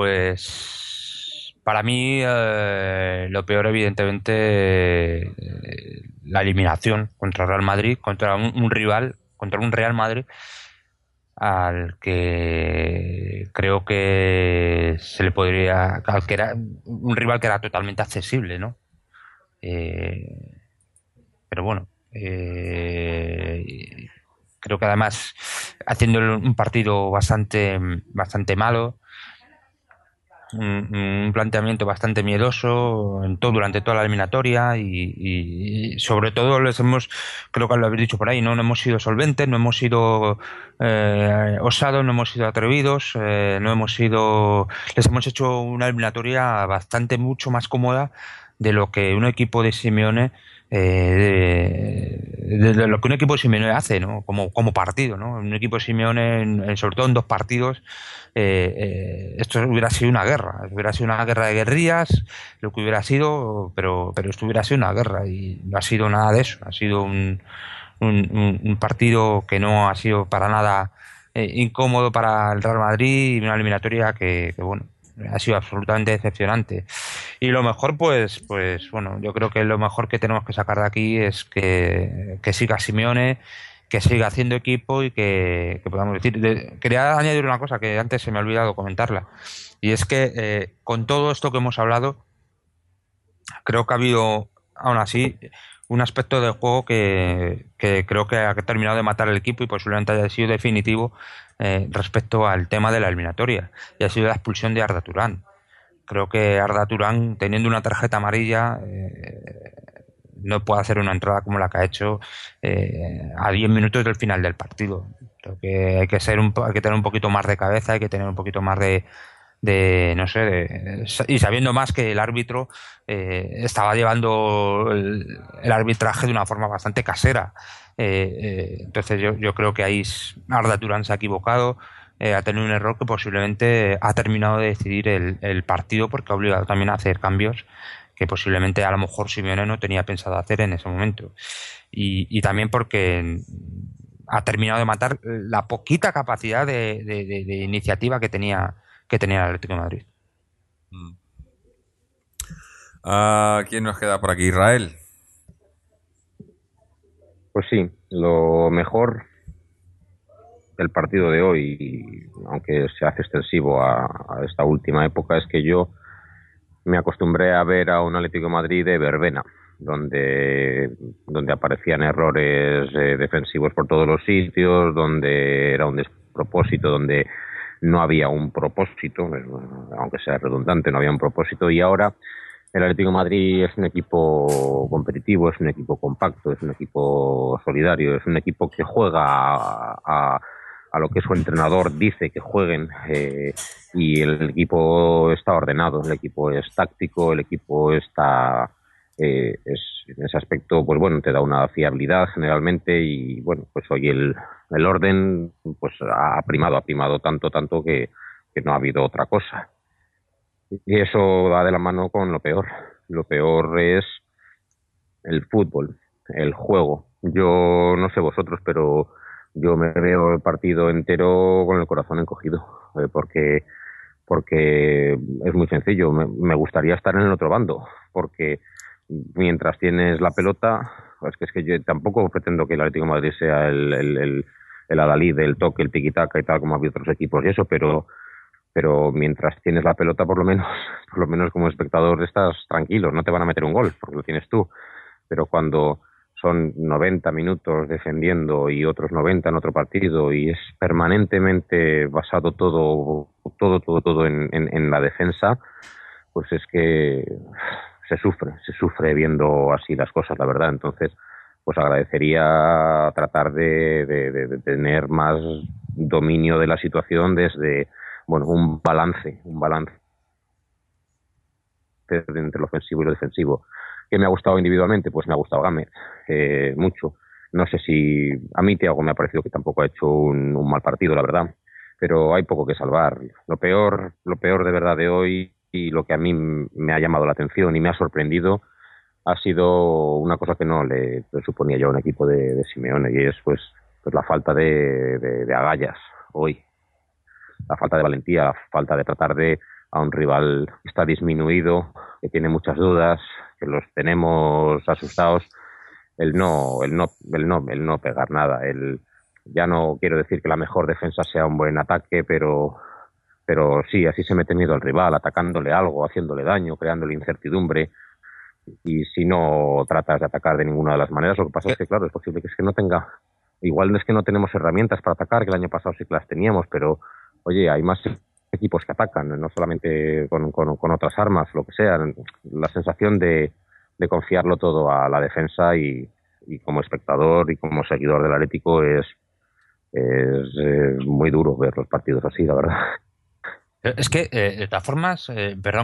S5: pues para mí lo peor, evidentemente, la eliminación contra Real Madrid, contra un rival, contra un Real Madrid al que creo que se le podría, al que era un rival que era totalmente accesible, ¿no? Pero bueno, creo que además haciendo un partido bastante malo, un planteamiento bastante miedoso durante toda la eliminatoria y sobre todo creo que lo habéis dicho por ahí, no hemos sido solventes, no hemos sido osados, no hemos sido atrevidos, les hemos hecho una eliminatoria mucho más cómoda de lo que un equipo de Simeone de lo que un equipo de Simeone hace, ¿no? Como partido, ¿no? Un equipo de Simeone, sobre todo en 2 partidos, esto hubiera sido una guerra de guerrillas, lo que hubiera sido, pero esto hubiera sido una guerra y no ha sido nada de eso, ha sido un partido que no ha sido para nada incómodo para el Real Madrid y una eliminatoria que bueno, ha sido absolutamente decepcionante. Y lo mejor, pues bueno, yo creo que lo mejor que tenemos que sacar de aquí es que siga Simeone, que siga haciendo equipo y que podamos decir. Quería añadir una cosa que antes se me ha olvidado comentarla, y es que con todo esto que hemos hablado, creo que ha habido, aún así, un aspecto del juego que creo que ha terminado de matar el equipo y posiblemente haya sido definitivo respecto al tema de la eliminatoria, y ha sido la expulsión de Arda Turán. Creo que Arda Turán, teniendo una tarjeta amarilla, no puede hacer una entrada como la que ha hecho a 10 minutos del final del partido. Creo que hay que tener un poquito más de cabeza, hay que tener un poquito más de no sé, y sabiendo más que el árbitro estaba llevando el arbitraje de una forma bastante casera. Entonces yo creo que ahí Arda Turán se ha equivocado, ha tenido un error que posiblemente ha terminado de decidir el partido, porque ha obligado también a hacer cambios que posiblemente a lo mejor Simeone no tenía pensado hacer en ese momento, y también porque ha terminado de matar la poquita capacidad de iniciativa que tenía el Atlético de Madrid.
S2: ¿Quién nos queda por aquí? Israel.
S4: Pues sí, lo mejor del partido de hoy, aunque se hace extensivo a esta última época, es que yo me acostumbré a ver a un Atlético de Madrid de verbena, donde aparecían errores defensivos por todos los sitios, donde era un despropósito, donde no había un propósito, aunque sea redundante, no había un propósito. Y ahora el Atlético de Madrid es un equipo competitivo, es un equipo compacto, es un equipo solidario, es un equipo que juega a lo que su entrenador dice que jueguen, y el equipo está ordenado, el equipo es táctico, el equipo está en ese aspecto, pues bueno, te da una fiabilidad generalmente, y bueno, pues hoy el orden pues ha primado tanto que no ha habido otra cosa. Y eso va de la mano con lo peor. Lo peor es el fútbol, el juego. Yo no sé vosotros, pero yo me veo el partido entero con el corazón encogido, porque es muy sencillo. Me gustaría estar en el otro bando, porque mientras tienes la pelota, es que yo tampoco pretendo que el Atlético de Madrid sea el adalid del toque, el tiquitaca y tal, como ha habido otros equipos y eso, pero mientras tienes la pelota, por lo menos como espectador estás tranquilo, no te van a meter un gol porque lo tienes tú. Pero cuando son 90 minutos defendiendo y otros 90 en otro partido, y es permanentemente basado todo en la defensa, pues es que se sufre viendo así las cosas, la verdad. Entonces, pues agradecería tratar de tener más dominio de la situación desde, bueno, un balance entre lo ofensivo y lo defensivo. ¿Qué me ha gustado individualmente? Pues me ha gustado Gámez, mucho. No sé si a mí Thiago me ha parecido que tampoco ha hecho un mal partido, la verdad, pero hay poco que salvar. Lo peor de verdad de hoy, y lo que a mí me ha llamado la atención y me ha sorprendido, ha sido una cosa que no le suponía yo a un equipo de Simeone, y es pues la falta de agallas hoy, la falta de valentía, la falta de tratar a un rival que está disminuido, que tiene muchas dudas, que los tenemos asustados, el no pegar nada. Ya no quiero decir que la mejor defensa sea un buen ataque, pero sí, así se mete miedo al rival, atacándole algo, haciéndole daño, creándole incertidumbre. Y si no tratas de atacar de ninguna de las maneras, lo que pasa es que, claro, es posible que no tenga... Igual no es que no tenemos herramientas para atacar, que el año pasado sí que las teníamos, pero, oye, hay más equipos que atacan, no solamente con otras armas, lo que sea. La sensación de confiarlo todo a la defensa y como espectador y como seguidor del Atlético es muy duro ver los partidos así, la verdad.
S5: Es que, de todas formas, perdón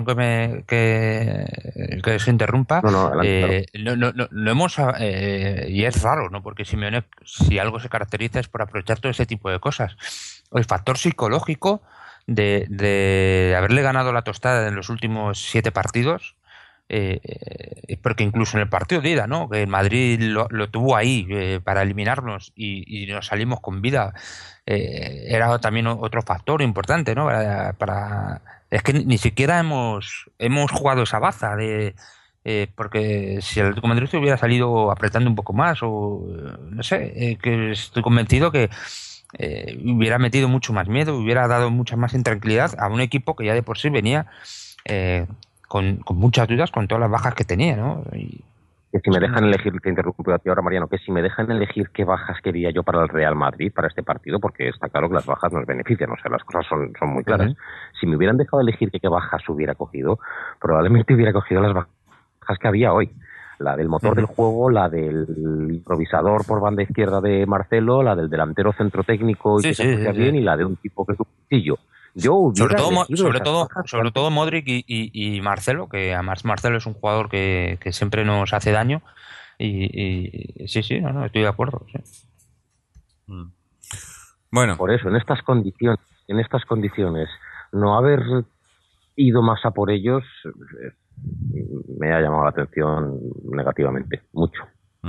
S5: que se interrumpa,
S4: adelante,
S5: claro. No hemos, y es raro, ¿no? Porque Simeone, si algo se caracteriza es por aprovechar todo ese tipo de cosas. El factor psicológico de haberle ganado la tostada en los últimos 7 partidos, porque incluso en el partido de ida, ¿no? Que el Madrid lo tuvo ahí para eliminarnos y nos salimos con vida, era también otro factor importante, ¿no? Es que ni siquiera hemos jugado esa baza porque si el Atlético de Madrid hubiera salido apretando un poco más o no sé, que estoy convencido que hubiera metido mucho más miedo, hubiera dado mucha más intranquilidad a un equipo que ya de por sí venía con muchas dudas, con todas las bajas que tenía, ¿no?
S4: Que si me dejan elegir, te interrumpo a ti ahora, Mariano, que si me dejan elegir qué bajas quería yo para el Real Madrid, para este partido, porque está claro que las bajas nos benefician, o sea, las cosas son muy claras. Si me hubieran dejado elegir qué bajas hubiera cogido, probablemente hubiera cogido las bajas que había hoy. La del motor del juego, la del improvisador por banda izquierda de Marcelo, la del delantero centro técnico y que se asocia bien, y la de un tipo que es un cuchillo.
S5: Sobre todo Modric y Marcelo, que además Marcelo es un jugador que siempre nos hace daño y sí, no, estoy de acuerdo. Sí.
S2: Bueno,
S4: por eso en estas condiciones no haber ido más a por ellos me ha llamado la atención negativamente, mucho.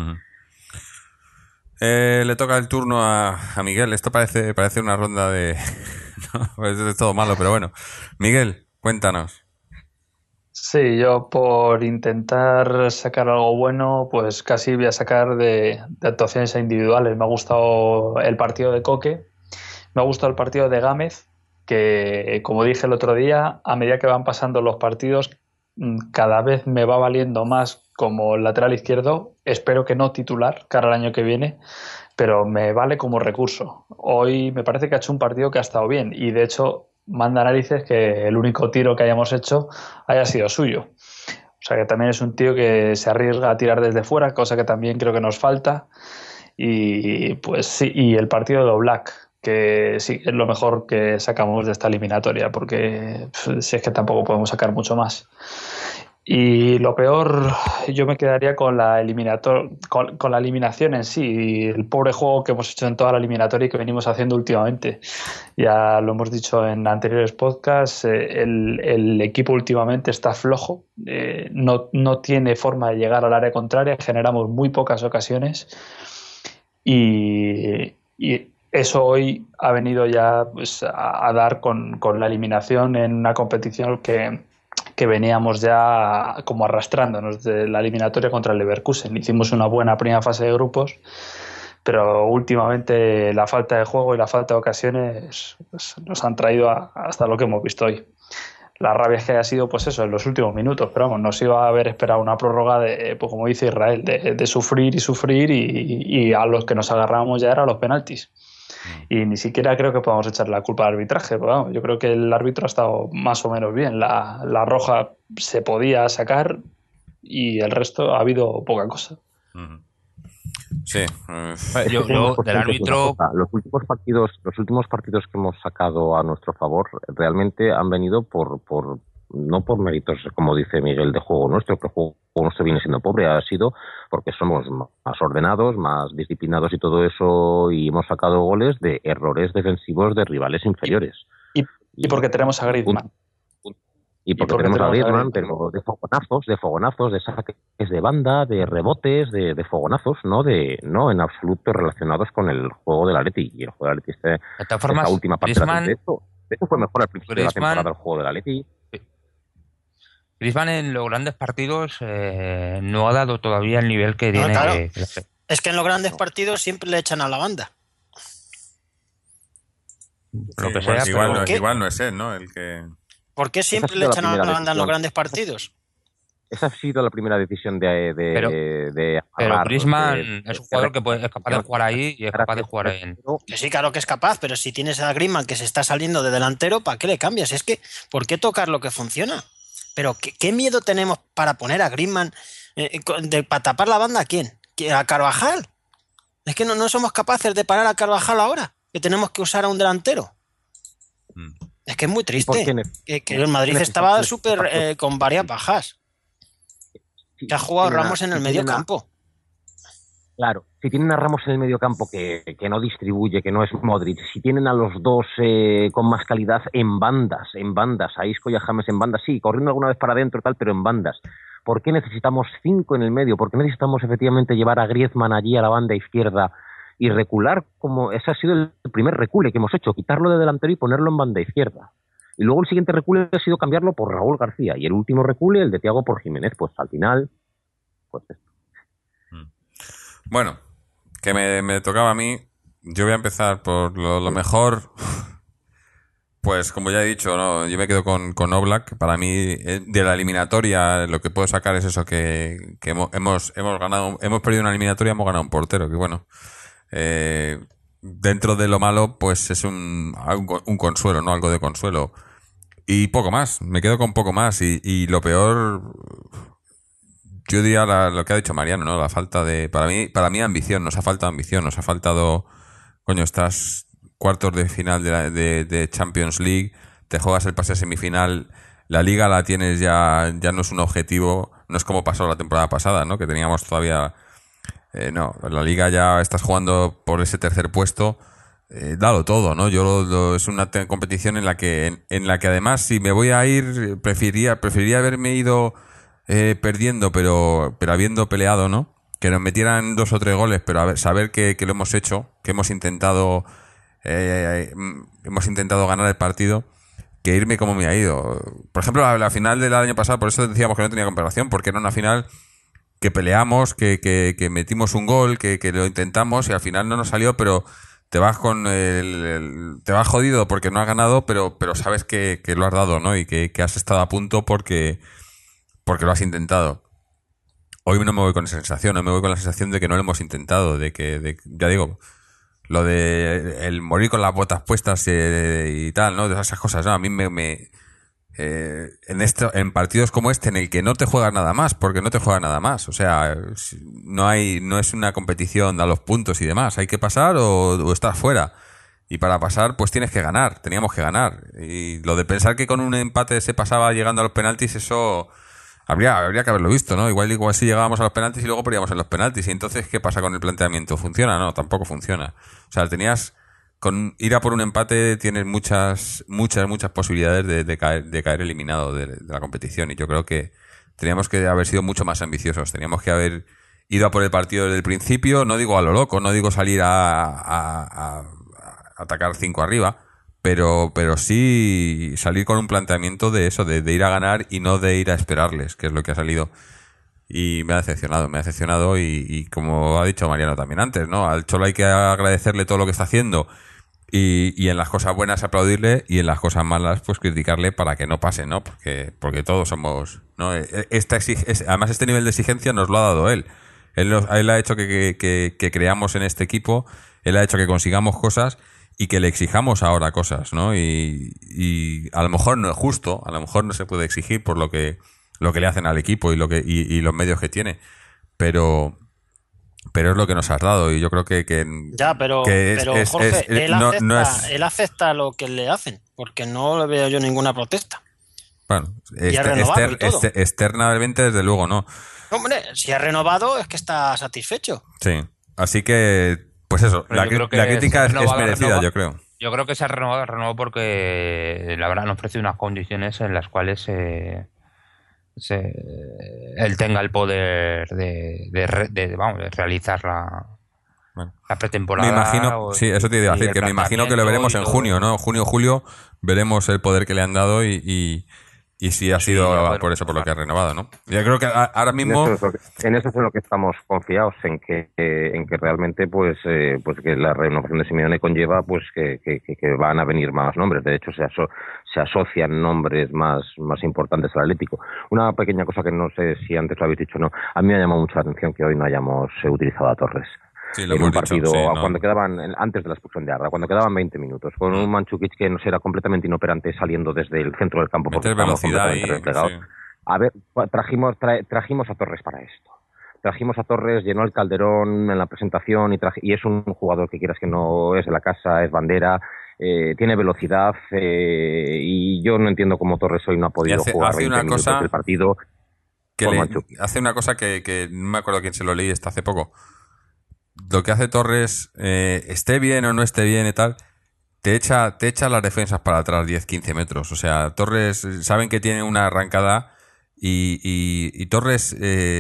S2: Le toca el turno a Miguel. Esto parece una ronda de... no, es todo malo, pero bueno. Miguel, cuéntanos.
S3: Sí, yo por intentar sacar algo bueno, pues casi voy a sacar de actuaciones individuales. Me ha gustado el partido de Coque, me ha gustado el partido de Gámez, que como dije el otro día, a medida que van pasando los partidos, cada vez me va valiendo más como lateral izquierdo, espero que no titular cara al año que viene, pero me vale como recurso. Hoy me parece que ha hecho un partido que ha estado bien y de hecho manda narices que el único tiro que hayamos hecho haya sido suyo. O sea que también es un tío que se arriesga a tirar desde fuera, cosa que también creo que nos falta. Y pues sí, y el partido de Oblak, que sí es lo mejor que sacamos de esta eliminatoria, porque si es que tampoco podemos sacar mucho más. Y lo peor, yo me quedaría con la con la eliminación en sí, y el pobre juego que hemos hecho en toda la eliminatoria y que venimos haciendo últimamente. Ya lo hemos dicho en anteriores podcasts, el equipo últimamente está flojo, no tiene forma de llegar al área contraria, generamos muy pocas ocasiones y eso hoy ha venido ya pues, a dar con la eliminación en una competición que veníamos ya como arrastrándonos de la eliminatoria contra el Leverkusen. Hicimos una buena primera fase de grupos, pero últimamente la falta de juego y la falta de ocasiones pues, nos han traído hasta lo que hemos visto hoy. La rabia es que haya sido pues eso en los últimos minutos, pero vamos, nos iba a haber esperado una prórroga de, pues como dice Israel, de sufrir y sufrir y a los que nos agarramos ya eran los penaltis. Y ni siquiera creo que podamos echarle la culpa al arbitraje, pero bueno, yo creo que el árbitro ha estado más o menos bien. La roja se podía sacar y el resto ha habido poca cosa.
S2: Sí.
S5: Del árbitro...
S4: Los últimos partidos que hemos sacado a nuestro favor realmente han venido no por méritos, como dice Miguel, de juego nuestro, que el juego nuestro viene siendo pobre, ha sido porque somos más ordenados, más disciplinados y todo eso, y hemos sacado goles de errores defensivos de rivales inferiores.
S3: Y porque tenemos a Griezmann.
S4: Y porque tenemos a Griezmann, pero de fogonazos, de saques de banda, de rebotes, de fogonazos, no en absoluto relacionados con el juego del Atleti. Y el juego del Atleti esta última parte de esto fue mejor al principio de la temporada el juego del Atleti.
S5: Griezmann en los grandes partidos no ha dado todavía el nivel que tiene
S6: claro.
S5: que
S6: Es que en los grandes partidos siempre le echan a la banda.
S5: lo que
S2: Sí,
S5: sea,
S2: igual,
S5: pero
S2: no,
S6: ¿qué?
S2: igual no es él, ¿no? El que...
S6: ¿Por qué siempre
S4: sido
S6: le
S4: la
S6: echan a la
S4: primera
S6: banda en los
S4: decisión.
S6: grandes partidos?
S4: Esa ha sido la primera decisión de
S5: pero
S4: agarrar,
S5: Griezmann es un jugador que es capaz de jugar ahí y es capaz de jugar ahí.
S6: Que sí, claro que es capaz, pero si tienes a Griezmann que se está saliendo de delantero, ¿para qué le cambias? Es que, ¿por qué tocar lo que funciona? Pero ¿qué miedo tenemos para poner a Griezmann para tapar la banda a quién? ¿A Carvajal? Es que no somos capaces de parar a Carvajal ahora, que tenemos que usar a un delantero.
S2: Mm.
S6: Es que es muy
S4: ¿Y por
S6: triste.
S4: qué
S6: Que el Madrid
S4: necesitamos
S6: estaba
S4: este
S6: súper
S4: partido?
S6: con varias bajas. Que ha jugado Ramos en el medio campo.
S4: Claro, si tienen a Ramos en el medio campo que no distribuye, que no es Modric, si tienen a los dos con más calidad en bandas, a Isco y a James en bandas, sí, corriendo alguna vez para adentro tal, pero en bandas. ¿Por qué necesitamos 5 en el medio? ¿Por qué necesitamos efectivamente llevar a Griezmann allí a la banda izquierda y recular? Como ese ha sido el primer recule que hemos hecho, quitarlo de delantero y ponerlo en banda izquierda. Y luego el siguiente recule ha sido cambiarlo por Raúl García y el último recule, el de Thiago por Jiménez, pues al final, pues esto.
S2: Bueno, que me tocaba a mí. Yo voy a empezar por lo mejor. Pues como ya he dicho, ¿no? Yo me quedo con Oblak. Para mí, de la eliminatoria, lo que puedo sacar es eso, que hemos ganado, hemos perdido una eliminatoria, hemos ganado un portero, que bueno. Dentro de lo malo, pues es un consuelo, ¿no? Algo de consuelo. Y poco más, me quedo con poco más. Y lo peor, yo diría lo que ha dicho Mariano, ¿no? La falta de, para mí ambición, nos ha faltado ambición, nos ha faltado, coño, estás cuartos de final de Champions League, te juegas el pase a semifinal, la liga la tienes ya no es un objetivo, no es como pasó la temporada pasada, ¿no? Que teníamos todavía, no, la liga ya estás jugando por ese tercer puesto, dalo todo, ¿no? Es una competición en la que además si me voy a ir preferiría haberme ido perdiendo, pero habiendo peleado, ¿no? Que nos metieran 2 o 3 goles, pero saber que lo hemos hecho, que hemos intentado ganar el partido, que irme como me ha ido. Por ejemplo, la final del año pasado, por eso decíamos que no tenía comparación, porque era una final que peleamos, que metimos un gol, que lo intentamos y al final no nos salió, pero te vas te vas jodido porque no has ganado, pero sabes que lo has dado, ¿no? Y que has estado a punto porque lo has intentado. Hoy no me voy con esa sensación, no me voy con la sensación de que no lo hemos intentado, ya digo, lo de el morir con las botas puestas y tal, ¿no? De esas cosas, ¿no? A mí en partidos como este en el que no te juegas nada más, porque no te juegas nada más, o sea, no es una competición a los puntos y demás, hay que pasar o estar fuera. Y para pasar, pues tienes que ganar, teníamos que ganar. Y lo de pensar que con un empate se pasaba llegando a los penaltis, eso habría que haberlo visto, ¿no? Igual si llegábamos a los penaltis y luego perdíamos en los penaltis. Y entonces, ¿qué pasa con el planteamiento? ¿Funciona? No, tampoco funciona. O sea, con ir a por un empate tienes muchas posibilidades de caer eliminado de la competición. Y yo creo que teníamos que haber sido mucho más ambiciosos. Teníamos que haber ido a por el partido desde el principio. No digo a lo loco, no digo salir a atacar 5 arriba, pero sí salir con un planteamiento de eso, de ir a ganar y no de ir a esperarles, que es lo que ha salido. Y me ha decepcionado y como ha dicho Mariano también antes, ¿no? Al Cholo hay que agradecerle todo lo que está haciendo y en las cosas buenas aplaudirle y en las cosas malas pues criticarle para que no pase, ¿no? Porque todos somos, ¿no? Además este nivel de exigencia nos lo ha dado él. Él ha hecho que creamos en este equipo, él ha hecho que consigamos cosas y que le exijamos ahora cosas, ¿no? Y a lo mejor no es justo, a lo mejor no se puede exigir por lo que le hacen al equipo y los medios que tiene, pero es lo que nos has dado y yo creo que
S6: ya, pero Jorge, él acepta lo que le hacen, porque no le veo yo ninguna protesta.
S2: Bueno, externamente desde luego no.
S6: Hombre, si ha renovado es que está satisfecho.
S2: Sí, así que pues eso, la crítica es merecida, yo creo.
S5: Yo creo que se ha renovado porque la verdad han ofrecido unas condiciones en las cuales él tenga el poder de realizar la pretemporada.
S2: Me imagino, sí, eso te iba a decir, que me imagino que lo veremos en junio, ¿no? Junio, julio, veremos el poder que le han dado y Y sí ha sido por eso por lo que ha renovado, ¿no? Yo creo que ahora mismo...
S4: En eso es en lo que estamos confiados, en que realmente pues que la renovación de Simeone conlleva pues que van a venir más nombres. De hecho, se asocian nombres más importantes al Atlético. Una pequeña cosa que no sé si antes lo habéis dicho o no. A mí me ha llamado mucho la atención que hoy no hayamos utilizado a Torres.
S2: Sí, lo
S4: en
S2: hemos
S4: un partido,
S2: dicho, sí,
S4: cuando quedaban, antes de la expulsión de Arda, cuando quedaban 20 minutos, con un Mandžukić que nos era completamente inoperante saliendo desde el centro del campo porque
S2: meter
S4: estábamos
S2: velocidad
S4: completamente
S2: ahí,
S4: replegados.
S2: sí.
S4: A ver, trajimos a Torres para esto. Trajimos a Torres, llenó el Calderón en la presentación y es un jugador que quieras que no es de la casa, es bandera, tiene velocidad y yo no entiendo cómo Torres hoy no ha podido jugar 20 minutos del partido.
S2: Hace una cosa que no me acuerdo quién se lo leí hace poco. Lo que hace Torres, esté bien o no esté bien y tal, te echa las defensas para atrás 10-15 metros. O sea, Torres, saben que tiene una arrancada y Torres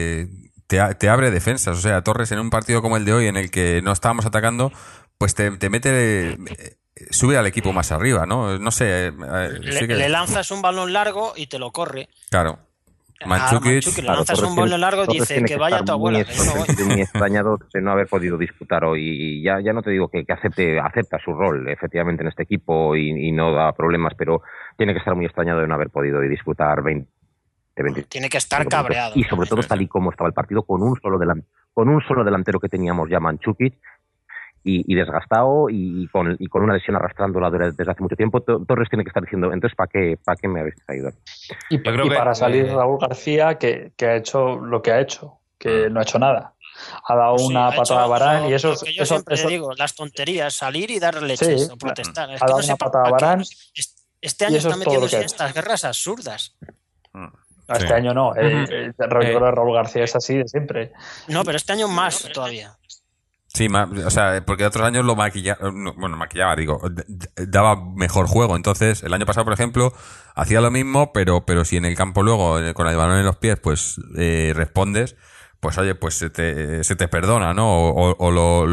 S2: te abre defensas. O sea, Torres en un partido como el de hoy, en el que no estábamos atacando, pues te mete... sube al equipo más arriba, ¿no? No sé.
S6: Le lanzas un balón largo y te lo corre.
S2: Claro. Mandžukić,
S6: le lanzas un balón largo y dice que vaya tu abuela.
S4: Muy extrañado de no haber podido disputar hoy. Y ya no te digo que acepta su rol efectivamente en este equipo y no da problemas, pero tiene que estar muy extrañado de no haber podido disputar 20.
S6: Tiene que estar cabreado.
S4: Y sobre todo tal y como estaba el partido, con un solo delantero que teníamos ya, Mandžukić, y desgastado y con una lesión arrastrándola desde hace mucho tiempo. Torres tiene que estar diciendo, entonces ¿para qué me habéis traído?
S3: Y para salir Raúl García, que ha hecho lo que ha hecho, que no ha hecho nada. Ha dado una patada a Varane y eso...
S6: Yo siempre digo, las tonterías, salir y dar leches o protestar. Es
S3: ha dado una patada a Varane.
S6: Este año está metiéndose en estas guerras absurdas.
S3: Este año no. Raúl García es así de siempre.
S6: No, pero este año más todavía.
S2: Sí, o sea, porque otros años lo maquillaba, digo, daba mejor juego. Entonces, el año pasado, por ejemplo, hacía lo mismo, pero si en el campo luego, con el balón en los pies, pues respondes, pues oye, pues se te perdona, ¿no? O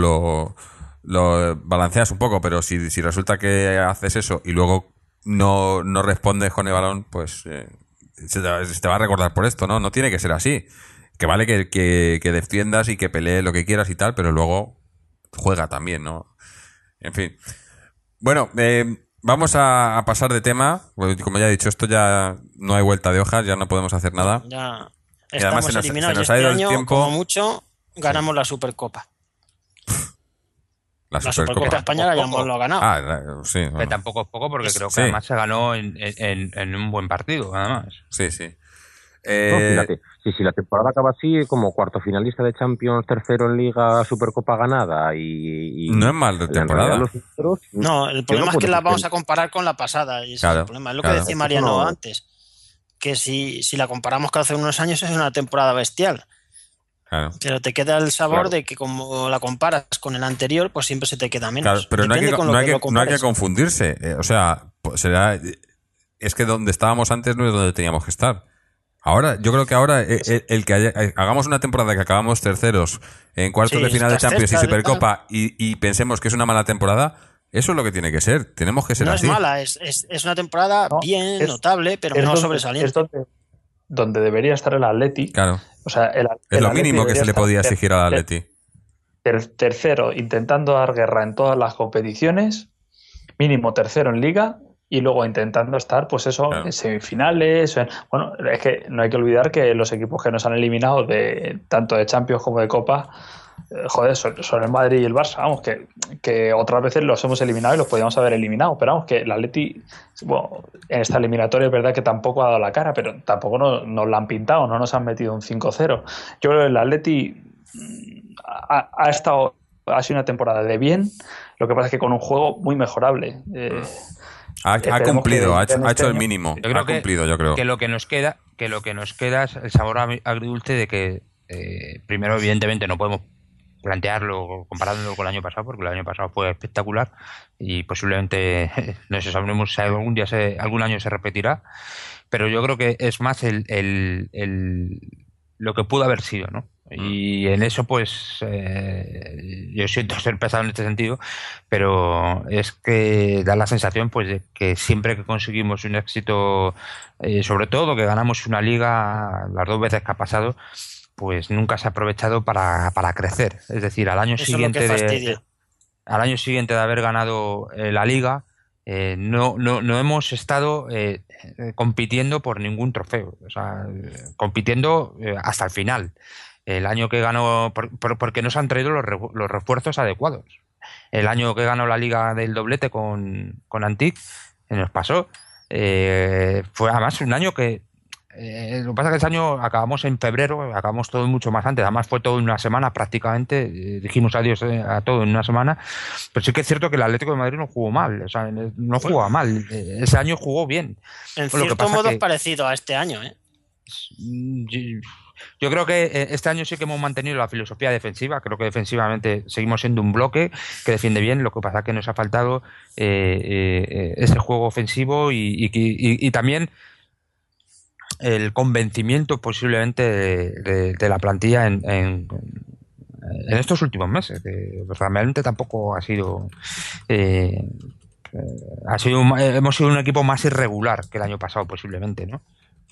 S2: lo balanceas un poco, pero si resulta que haces eso y luego no respondes con el balón, pues se te va a recordar por esto, ¿no? No tiene que ser así. Que vale que defiendas y que pelees lo que quieras y tal, pero luego juega también, ¿no? En fin. Bueno, vamos a pasar de tema. Como ya he dicho, esto ya no hay vuelta de hojas, ya no podemos hacer nada.
S6: Ya
S2: y además
S6: estamos eliminados. Este año, como mucho, ganamos la Supercopa.
S2: La
S6: Supercopa de España ya hemos lo ganado.
S2: Sí. Bueno.
S5: Que tampoco es poco, porque creo que además se ganó en un buen partido, además.
S2: Sí.
S4: No, fíjate, si la temporada acaba así, como cuarto finalista de Champions, tercero en Liga, Supercopa ganada y
S2: no es mal de temporada.
S6: No, el problema es que la vamos a comparar con la pasada. Y ese es el problema. Es lo que decía Mariano antes. Que si la comparamos con hace unos años es una temporada bestial.
S2: Claro.
S6: Pero te queda el sabor de que como la comparas con el anterior, pues siempre se te queda menos.
S2: Claro, pero no hay que confundirse. O sea, es que donde estábamos antes no es donde teníamos que estar. Ahora, yo creo que ahora el que hagamos una temporada que acabamos terceros en cuartos de final de Champions y Supercopa y pensemos que es una mala temporada, eso es lo que tiene que ser. Tenemos que ser así.
S6: No es mala, es una temporada bien, notable, pero no sobresaliente.
S3: Es donde debería estar el Atleti.
S2: Claro.
S3: O sea,
S2: es lo mínimo que se le podía exigir al Atleti.
S3: Tercero, intentando dar guerra en todas las competiciones, mínimo tercero en Liga. Y luego intentando estar, pues eso, claro, en semifinales. Bueno, es que no hay que olvidar que los equipos que nos han eliminado tanto de Champions como de Copa, son el Madrid y el Barça. Vamos, que otras veces los hemos eliminado y los podíamos haber eliminado. Pero vamos, que el Atleti, bueno, en esta eliminatoria es verdad que tampoco ha dado la cara, pero tampoco nos la han pintado, no nos han metido un 5-0. Yo creo que el Atleti ha sido una temporada de bien, lo que pasa es que con un juego muy mejorable.
S2: Ha cumplido, ha hecho el mínimo.
S5: Yo creo
S2: ha cumplido, yo creo.
S5: Que lo que nos queda es el sabor agridulce de que primero, evidentemente, no podemos plantearlo comparándolo con el año pasado, porque el año pasado fue espectacular y posiblemente no sé, sabremos si algún año se repetirá, pero yo creo que es más lo que pudo haber sido, ¿no? Y en eso, pues, yo siento ser pesado en este sentido, pero es que da la sensación, pues, de que siempre que conseguimos un éxito, sobre todo que ganamos una liga las 2 veces que ha pasado, pues nunca se ha aprovechado para crecer. Es decir, al año
S6: Eso
S5: siguiente
S6: es lo que fastidia.
S5: al año siguiente de haber ganado la liga, no hemos estado compitiendo por ningún trofeo, o sea, compitiendo hasta el final. El año que ganó, porque no se han traído los refuerzos adecuados. El año que ganó la liga del doblete con Antic, nos pasó. Fue además un año que lo que pasa es que ese año acabamos en febrero, acabamos todo mucho más antes, además fue todo en una semana prácticamente, dijimos adiós a todo en una semana, pero sí que es cierto que el Atlético de Madrid no jugó mal, o sea, no jugaba mal, ese año jugó bien.
S6: En
S5: Lo que
S6: cierto
S5: pasa
S6: modo
S5: que-
S6: es parecido a este año, ¿eh?
S5: Yo creo que este año sí que hemos mantenido la filosofía defensiva. Creo que defensivamente seguimos siendo un bloque que defiende bien. Lo que pasa es que nos ha faltado ese juego ofensivo y también el convencimiento posiblemente de la plantilla en estos últimos meses. Que realmente tampoco ha sido... hemos sido un equipo más irregular que el año pasado posiblemente, ¿no?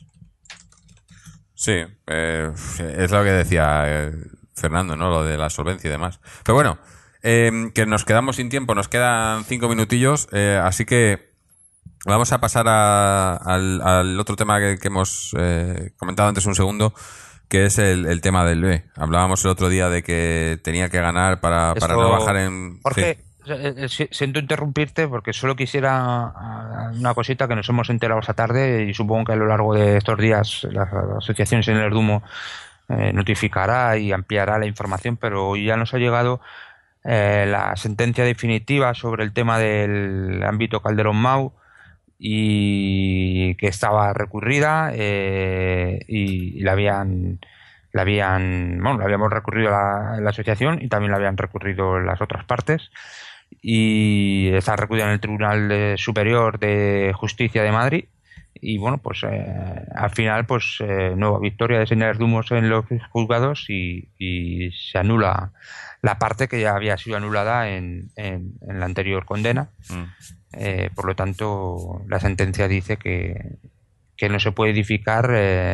S2: Sí, es lo que decía Fernando, ¿no? Lo de la solvencia y demás. Pero bueno, que nos quedamos sin tiempo, nos quedan 5 minutillos, así que vamos a pasar al otro tema que hemos comentado antes un segundo, que es el tema del B. Hablábamos el otro día de que tenía que ganar para no bajar en...
S5: Jorge,
S2: Sí.
S5: siento interrumpirte porque solo quisiera una cosita que nos hemos enterado esta tarde y supongo que a lo largo de estos días la asociación en el Dumo notificará y ampliará la información, pero hoy ya nos ha llegado la sentencia definitiva sobre el tema del ámbito Calderón-Mau y que estaba recurrida y la habíamos recurrido a la asociación y también la habían recurrido las otras partes y está recurrida en el Tribunal Superior de Justicia de Madrid y bueno, pues al final pues nueva victoria de Señales Dumos en los juzgados y se anula la parte que ya había sido anulada en la anterior condena. Por lo tanto, la sentencia dice que no se puede edificar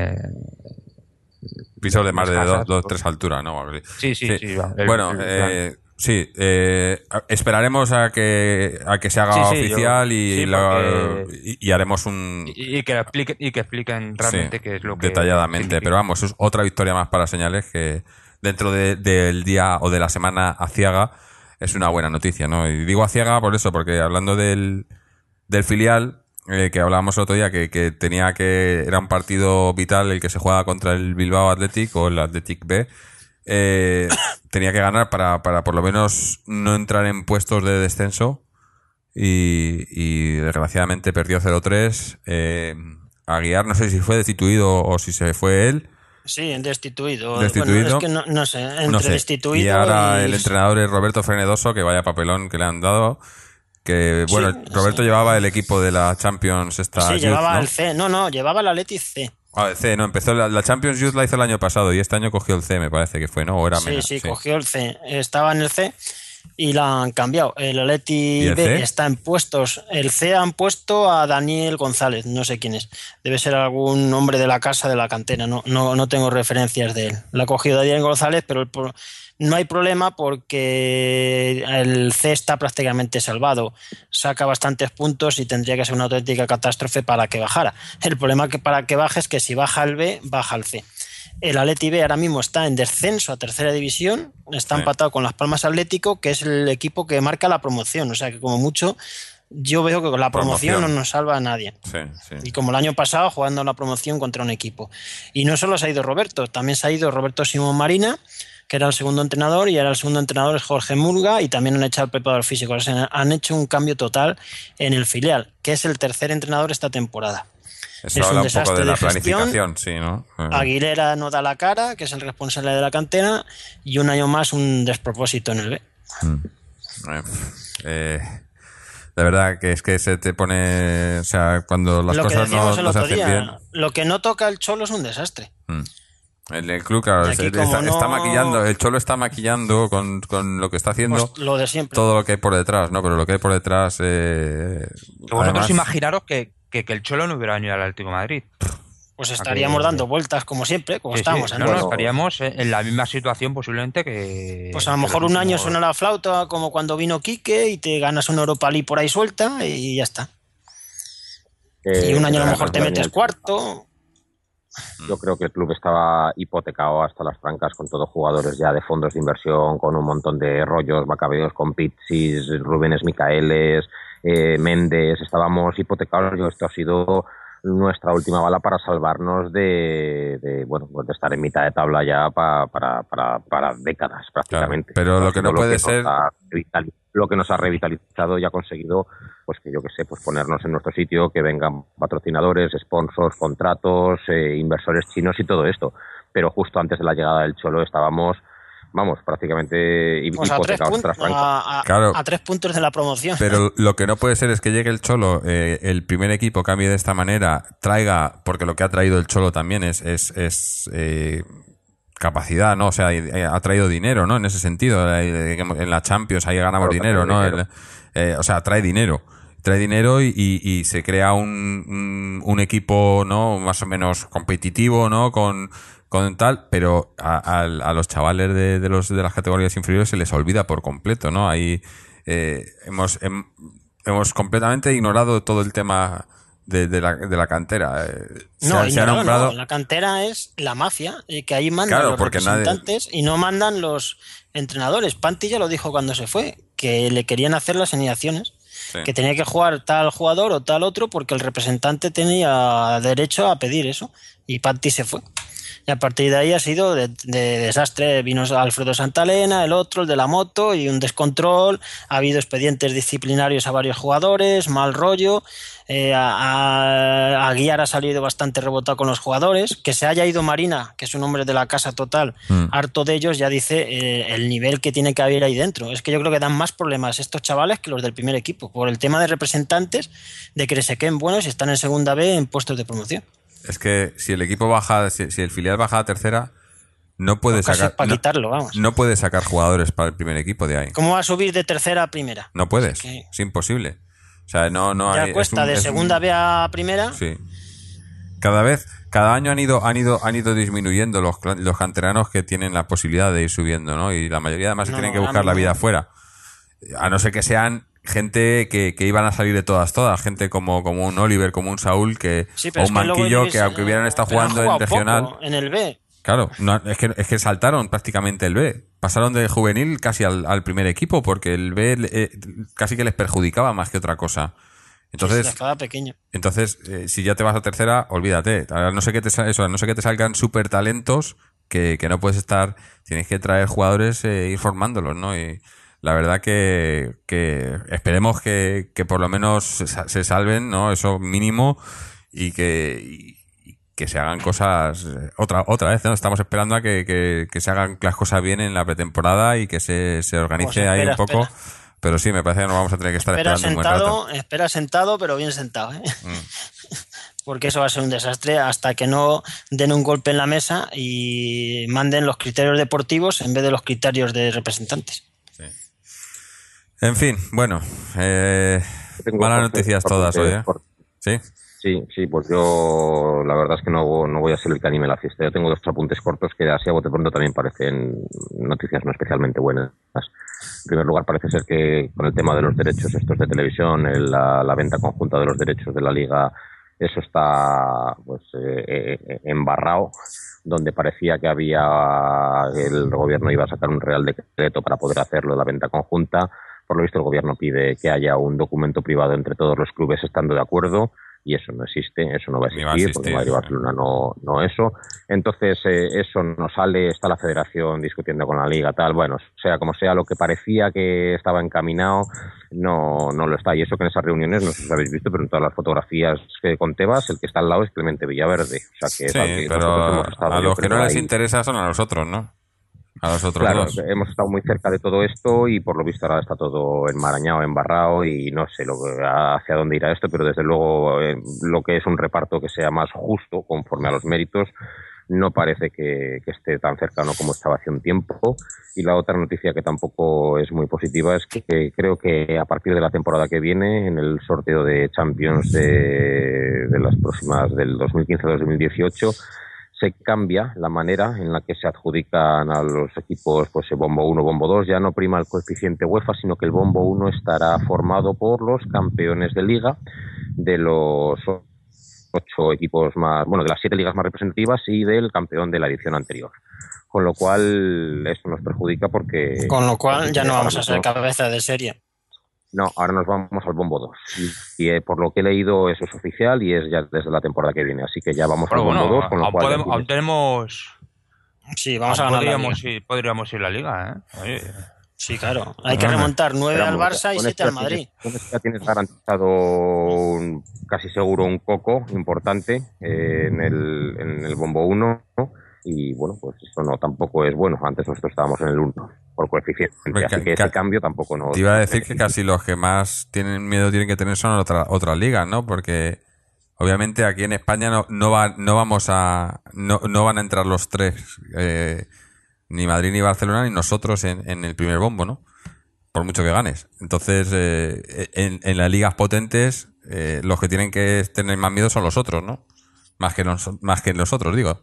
S2: Pisos de más de
S5: casas,
S2: 2-3 alturas, ¿no?
S5: Sí.
S2: Bueno, sí, esperaremos a que se haga
S5: Sí,
S2: oficial
S5: porque-
S2: y haremos un...
S5: y que expliquen realmente
S2: Sí,
S5: qué es lo que
S2: detalladamente,
S5: significa.
S2: pero vamos, es otra victoria más para Señales que dentro del día o de la semana aciaga es una buena noticia, ¿no? Y digo aciaga por eso, porque hablando del filial, que hablábamos el otro día, que era un partido vital el que se juega contra el Bilbao Athletic o el Athletic B, tenía que ganar para por lo menos no entrar en puestos de descenso y desgraciadamente perdió 0-3. Aguiar no sé si fue destituido o si se fue él.
S6: Sí, destituido.
S2: Destituido.
S6: Bueno, es que no sé, entre
S2: No sé.
S6: destituido
S2: Y ahora
S6: y...
S2: el entrenador es Roberto Frenedoso, que vaya papelón que le han dado. Que bueno,
S6: Sí,
S2: Roberto
S6: sí.
S2: llevaba el equipo de la Champions esta
S6: Sí,
S2: Youth,
S6: llevaba
S2: ¿no?
S6: el C. No, llevaba el Athletic C.
S2: Ah, el C, no, empezó la Champions Youth la hizo el año pasado y este año cogió el C, me parece que fue, ¿no? O era
S6: Sí,
S2: menos.
S6: sí, cogió el C. Estaba en el C y la han cambiado. El
S2: ¿Y
S6: Athletic
S2: el
S6: B
S2: C?
S6: está en puestos. El C han puesto a Daniel González, no sé quién es. Debe ser algún hombre de la casa de la cantera, no tengo referencias de él. La ha cogido Daniel González, pero no hay problema porque el C está prácticamente salvado. Saca bastantes puntos y tendría que ser una auténtica catástrofe para que bajara. El problema que para que baje es que si baja el B, baja el C. El Atleti B ahora mismo está en descenso a tercera división, está
S2: Sí.
S6: empatado con Las Palmas Atlético, que es el equipo que marca la promoción. O sea que como mucho, yo veo que con la promoción no nos salva a nadie.
S2: Sí.
S6: Y como el año pasado, jugando la promoción contra un equipo. Y no solo se ha ido Roberto, también se ha ido Roberto Simón Marina, que era el segundo entrenador, y ahora el segundo entrenador es Jorge Murga, y también han echado al preparador físico. O sea, han hecho un cambio total en el filial, que es el tercer entrenador esta temporada.
S2: Eso
S6: Es
S2: habla
S6: un
S2: un poco
S6: desastre
S2: de la
S6: de gestión.
S2: planificación, sí, ¿no?
S6: Aguilera no da la cara, que es el responsable de la cantera, y un año más un despropósito en el B.
S2: De verdad que es que se te pone, o sea, cuando las
S6: Lo que
S2: cosas
S6: decíamos el
S2: no se
S6: otro
S2: hacen
S6: día,
S2: bien.
S6: lo que no toca el Cholo es un desastre.
S2: El club, claro,
S6: Y aquí,
S2: está
S6: como no-
S2: maquillando, el Cholo está maquillando con lo que está haciendo
S6: Pues lo de siempre.
S2: todo lo que hay por detrás, ¿no? Pero lo que hay por detrás...
S5: Que vosotros
S2: además,
S5: imaginaros que el Cholo no hubiera venido al Atlético de Madrid.
S6: Pues estaríamos dando vueltas como siempre, como estábamos
S5: no,
S6: antes.
S5: no, estaríamos en la misma situación posiblemente que...
S6: Pues a lo
S5: que
S6: mejor
S5: los
S6: un año
S5: últimos-
S6: suena la flauta como cuando vino Quique y te ganas una Europa League por ahí suelta y ya está. Y un año a lo mejor te metes cuarto.
S4: Yo creo que el club estaba hipotecado hasta las trancas con todos jugadores ya de fondos de inversión, con un montón de rollos macabeos, con Pizzis, Rubénes Micaeles, Méndez. Estábamos hipotecados. Esto ha sido nuestra última bala para salvarnos de estar en mitad de tabla ya para décadas prácticamente.
S2: Claro, pero lo que no puede ser...
S4: Lo que nos ha revitalizado y ha conseguido, pues que yo que sé, pues ponernos en nuestro sitio, que vengan patrocinadores, sponsors, contratos, inversores chinos y todo esto. Pero justo antes de la llegada del Cholo estábamos, prácticamente
S6: Pues
S4: hipotecados tras trancas.
S2: Claro.
S6: A 3 puntos de la promoción.
S2: Pero lo que no puede ser es que llegue el Cholo, el primer equipo cambie de esta manera, traiga, porque lo que ha traído el Cholo también es capacidad, ¿no? O sea, ha traído dinero, ¿no? En ese sentido, en la Champions ahí ganamos dinero, ¿no? O sea, trae dinero y se crea un equipo, ¿no? Más o menos competitivo, ¿no? Con tal, pero a los chavales de las categorías inferiores se les olvida por completo, ¿no? Ahí hemos completamente ignorado todo el tema de la cantera. Se ha nombrado...
S6: La cantera es la mafia, que ahí mandan
S2: Claro,
S6: los
S2: porque
S6: representantes y no mandan los entrenadores. Panti ya lo dijo cuando se fue, que le querían hacer las alineaciones, que tenía que jugar tal jugador o tal otro porque el representante tenía derecho a pedir eso y Panti se fue. Y a partir de ahí ha sido de desastre. Vino Alfredo Santalena, el otro, el de la moto, y un descontrol. Ha habido expedientes disciplinarios a varios jugadores, mal rollo. Aguiar ha salido bastante rebotado con los jugadores. Que se haya ido Marina, que es un hombre de la casa total, harto de ellos, ya dice el nivel que tiene que haber ahí dentro. Es que yo creo que dan más problemas estos chavales que los del primer equipo, por el tema de representantes, de que se queden buenos y están en segunda B en puestos de promoción.
S2: Es que si el equipo baja, si el filial baja a tercera, no puede sacar.
S6: Para quitarlo, vamos.
S2: No puede sacar jugadores para el primer equipo de ahí.
S6: ¿Cómo va a subir de tercera a primera?
S2: No puedes. Es imposible. O sea, no
S6: ya
S2: hay,
S6: cuesta de segunda B a primera.
S2: Sí. Cada año han ido disminuyendo los canteranos que tienen la posibilidad de ir subiendo, ¿no? Y la mayoría además tienen que buscar la vida afuera. A no ser que sean gente que iban a salir de todas, gente como un Oliver, como un Saúl, o un Manquillo, que aunque hubieran estado jugando en regional,
S6: poco, en el B.
S2: Claro, es que saltaron prácticamente el B, pasaron de juvenil casi al primer equipo, porque el B casi que les perjudicaba más que otra cosa. Entonces,
S6: les quedaba pequeño.
S2: Entonces, si ya te vas a tercera, olvídate, a no ser que te salgan súper talentos que no puedes estar, tienes que traer jugadores ir formándolos, ¿no? Y la verdad que esperemos que por lo menos se salven, ¿no? Eso mínimo, y que se hagan cosas otra vez, ¿no? Estamos esperando a que se hagan las cosas bien en la pretemporada y que se organice ahí un poco. Pero sí, me parece que nos vamos a tener que estar esperando un buen rato.
S6: Espera sentado, pero bien sentado, ¿eh? Porque eso va a ser un desastre hasta que no den un golpe en la mesa y manden los criterios deportivos en vez de los criterios de representantes.
S2: Sí. En fin, bueno, malas noticias todas hoy, ¿eh? ¿Sí?
S4: Sí, pues yo la verdad es que no voy a ser el que anime la fiesta. Yo tengo 2 apuntes cortos que así a bote pronto también parecen noticias no especialmente buenas. En primer lugar, parece ser que con el tema de los derechos estos de televisión, la venta conjunta de los derechos de la Liga, eso está pues embarrado, donde parecía que el gobierno iba a sacar un real decreto para poder hacerlo, la venta conjunta. Por lo visto, el gobierno pide que haya un documento privado entre todos los clubes estando de acuerdo, y eso no existe, eso no va a existir, porque Madrid y Barcelona no eso. Entonces, eso no sale, está la Federación discutiendo con la Liga, tal. Bueno, sea como sea, lo que parecía que estaba encaminado no lo está. Y eso que en esas reuniones, no sé si os habéis visto, pero en todas las fotografías con Tebas, el que está al lado es Clemente Villaverde. O sea que
S2: sí, pero a los que no les interesa son a nosotros, ¿no? A los otros
S4: claro,
S2: dos.
S4: Hemos estado muy cerca de todo esto y por lo visto ahora está todo enmarañado, embarrado, y no sé hacia dónde irá esto, pero desde luego lo que es un reparto que sea más justo conforme a los méritos no parece que esté tan cercano como estaba hace un tiempo. Y la otra noticia que tampoco es muy positiva es que creo que a partir de la temporada que viene, en el sorteo de Champions de las próximas del 2015-2018, se cambia la manera en la que se adjudican a los equipos, pues el bombo 1, bombo 2, ya no prima el coeficiente UEFA, sino que el bombo 1 estará formado por los campeones de liga de los 8 equipos más, bueno, de las 7 ligas más representativas y del campeón de la edición anterior. Con lo cual, esto nos perjudica porque...
S6: Con lo cual ya no vamos a ser cabeza de serie.
S4: No, ahora nos vamos al bombo 2. Y por lo que he leído, eso es oficial y es ya desde la temporada que viene. Así que ya vamos al bombo 2, con lo cual...
S5: Aún tenemos...
S6: Sí, vamos a ganar la liga.
S5: Podríamos ir a la liga, ¿eh? Oye.
S6: Sí, claro. Hay que remontar 9 al Barça y 7 al Madrid.
S4: Ya tienes garantizado casi seguro un coco importante en el bombo 1, ¿no? Y bueno, pues eso no tampoco es bueno. Antes nosotros estábamos en el 1 por coeficiente, así que ese cambio tampoco no...
S2: Te iba a decir que casi los que más tienen miedo tienen que tener son otras ligas, ¿no? Porque obviamente aquí en España no van a entrar los 3, ni Madrid ni Barcelona ni nosotros en el primer bombo, ¿no? Por mucho que ganes. Entonces, en las ligas potentes, los que tienen que tener más miedo son los otros, ¿no? Más que nosotros, digo.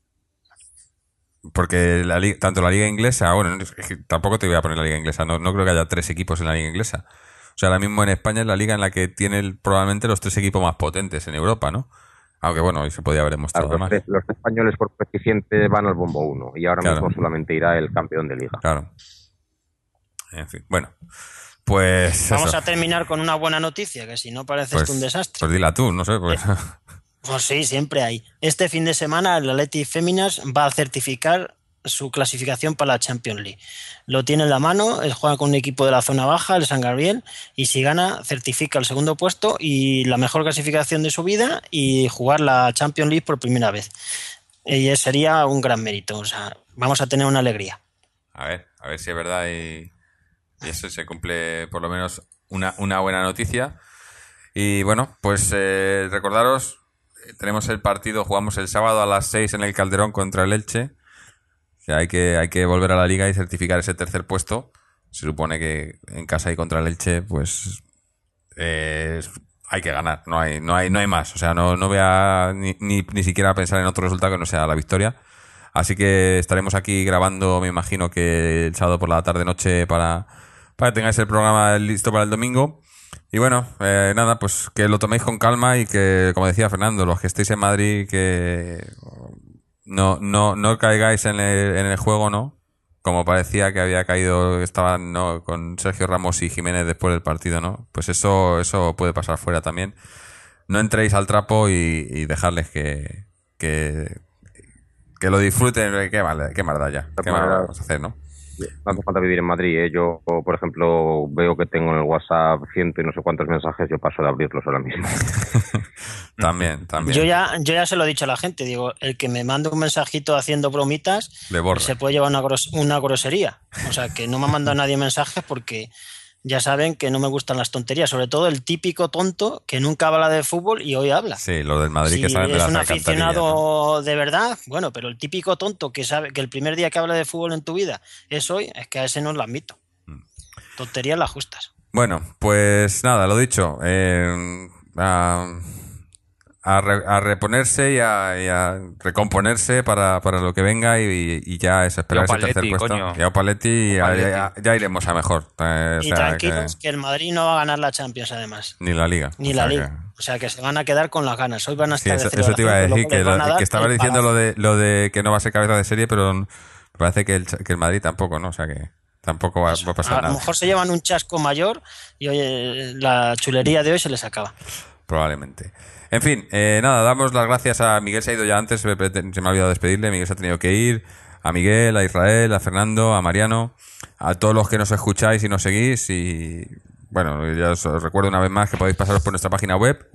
S2: Porque tanto la liga inglesa, bueno, es que tampoco te voy a poner la liga inglesa, no creo que haya 3 equipos en la liga inglesa. O sea, ahora mismo en España es la liga en la que tiene probablemente los 3 equipos más potentes en Europa, ¿no? Aunque bueno, hoy se podía haber demostrado
S4: claro,
S2: más.
S4: Los españoles por coeficiente van al bombo 1 y ahora mismo solamente irá el campeón de liga.
S2: Claro. En fin, bueno, pues
S6: vamos a terminar con una buena noticia, que si no parece esto un desastre.
S2: Pues dila tú, no sé. Pues
S6: sí, siempre hay. Este fin de semana el Athletic Féminas va a certificar su clasificación para la Champions League. Lo tiene en la mano, juega con un equipo de la zona baja, el San Gabriel, y si gana, certifica el segundo puesto y la mejor clasificación de su vida y jugar la Champions League por primera vez. Y sería un gran mérito, o sea, vamos a tener una alegría.
S2: A ver si es verdad y eso se cumple por lo menos una buena noticia. Y bueno, pues recordaros, tenemos el partido, jugamos el sábado a las 6 en el Calderón contra el Elche. O sea, hay que volver a la liga y certificar ese tercer puesto. Se supone que en casa y contra el Elche, pues hay que ganar, no hay más. O sea, no voy a ni siquiera pensar en otro resultado que no sea la victoria. Así que estaremos aquí grabando, me imagino que el sábado por la tarde-noche para que tengáis el programa listo para el domingo. Y bueno, nada, pues que lo toméis con calma y que, como decía Fernando, los que estéis en Madrid, que no caigáis en el juego, ¿no? Como parecía que había caído, estaban, ¿no?, con Sergio Ramos y Jiménez después del partido, ¿no? Pues eso puede pasar fuera también. No entréis al trapo y dejarles que lo disfruten. Qué mal da ya. ¿Qué mal vamos a hacer, no?
S4: No hace falta vivir en Madrid, ¿eh? Yo, por ejemplo, veo que tengo en el WhatsApp 100 y no sé cuántos mensajes, yo paso de abrirlos ahora mismo.
S2: También.
S6: Yo ya se lo he dicho a la gente, digo, el que me mande un mensajito haciendo bromitas se puede llevar una grosería. O sea, que no me ha mandado nadie mensajes porque ya saben que no me gustan las tonterías, sobre todo el típico tonto que nunca habla de fútbol y hoy habla.
S2: Sí, lo del Madrid,
S6: si
S2: que saben de las alcantarillas.
S6: Es un aficionado, ¿no?, de verdad, bueno, pero el típico tonto que sabe que el primer día que habla de fútbol en tu vida es hoy, es que a ese no lo admito. Tonterías las justas.
S2: Bueno, pues nada, lo dicho. A reponerse y a recomponerse para lo que venga y ya es esperar ese tercer puesto. Y a Paletti ya iremos a mejor.
S6: Y tranquilos que el Madrid no va a ganar la Champions además.
S2: Ni la Liga.
S6: O sea que se van a quedar con las ganas. Hoy van a estar
S2: eso te iba a decir, que estabas diciendo lo de que no va a ser cabeza de serie, pero me parece que el Madrid tampoco, ¿no? O sea que tampoco va a pasar nada.
S6: A lo mejor se llevan un chasco mayor y oye, la chulería de hoy se les acaba.
S2: Probablemente. En fin, nada, damos las gracias a Miguel, se ha ido ya antes, se me ha olvidado despedirle, Miguel se ha tenido que ir, a Miguel, a Israel, a Fernando, a Mariano, a todos los que nos escucháis y nos seguís y bueno, ya os recuerdo una vez más que podéis pasaros por nuestra página web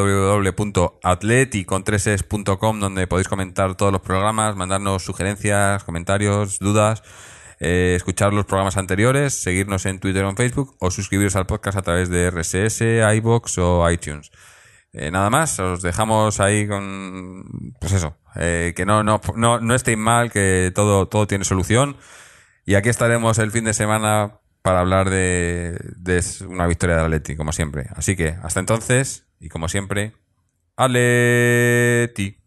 S2: www.atleticontreses.com, donde podéis comentar todos los programas, mandarnos sugerencias, comentarios, dudas, escuchar los programas anteriores, seguirnos en Twitter o en Facebook o suscribiros al podcast a través de RSS, iVoox o iTunes. Nada más, os dejamos ahí con, pues eso, que no estéis mal, que todo tiene solución. Y aquí estaremos el fin de semana para hablar de una victoria del Atleti, como siempre. Así que, hasta entonces, y como siempre, Atleti.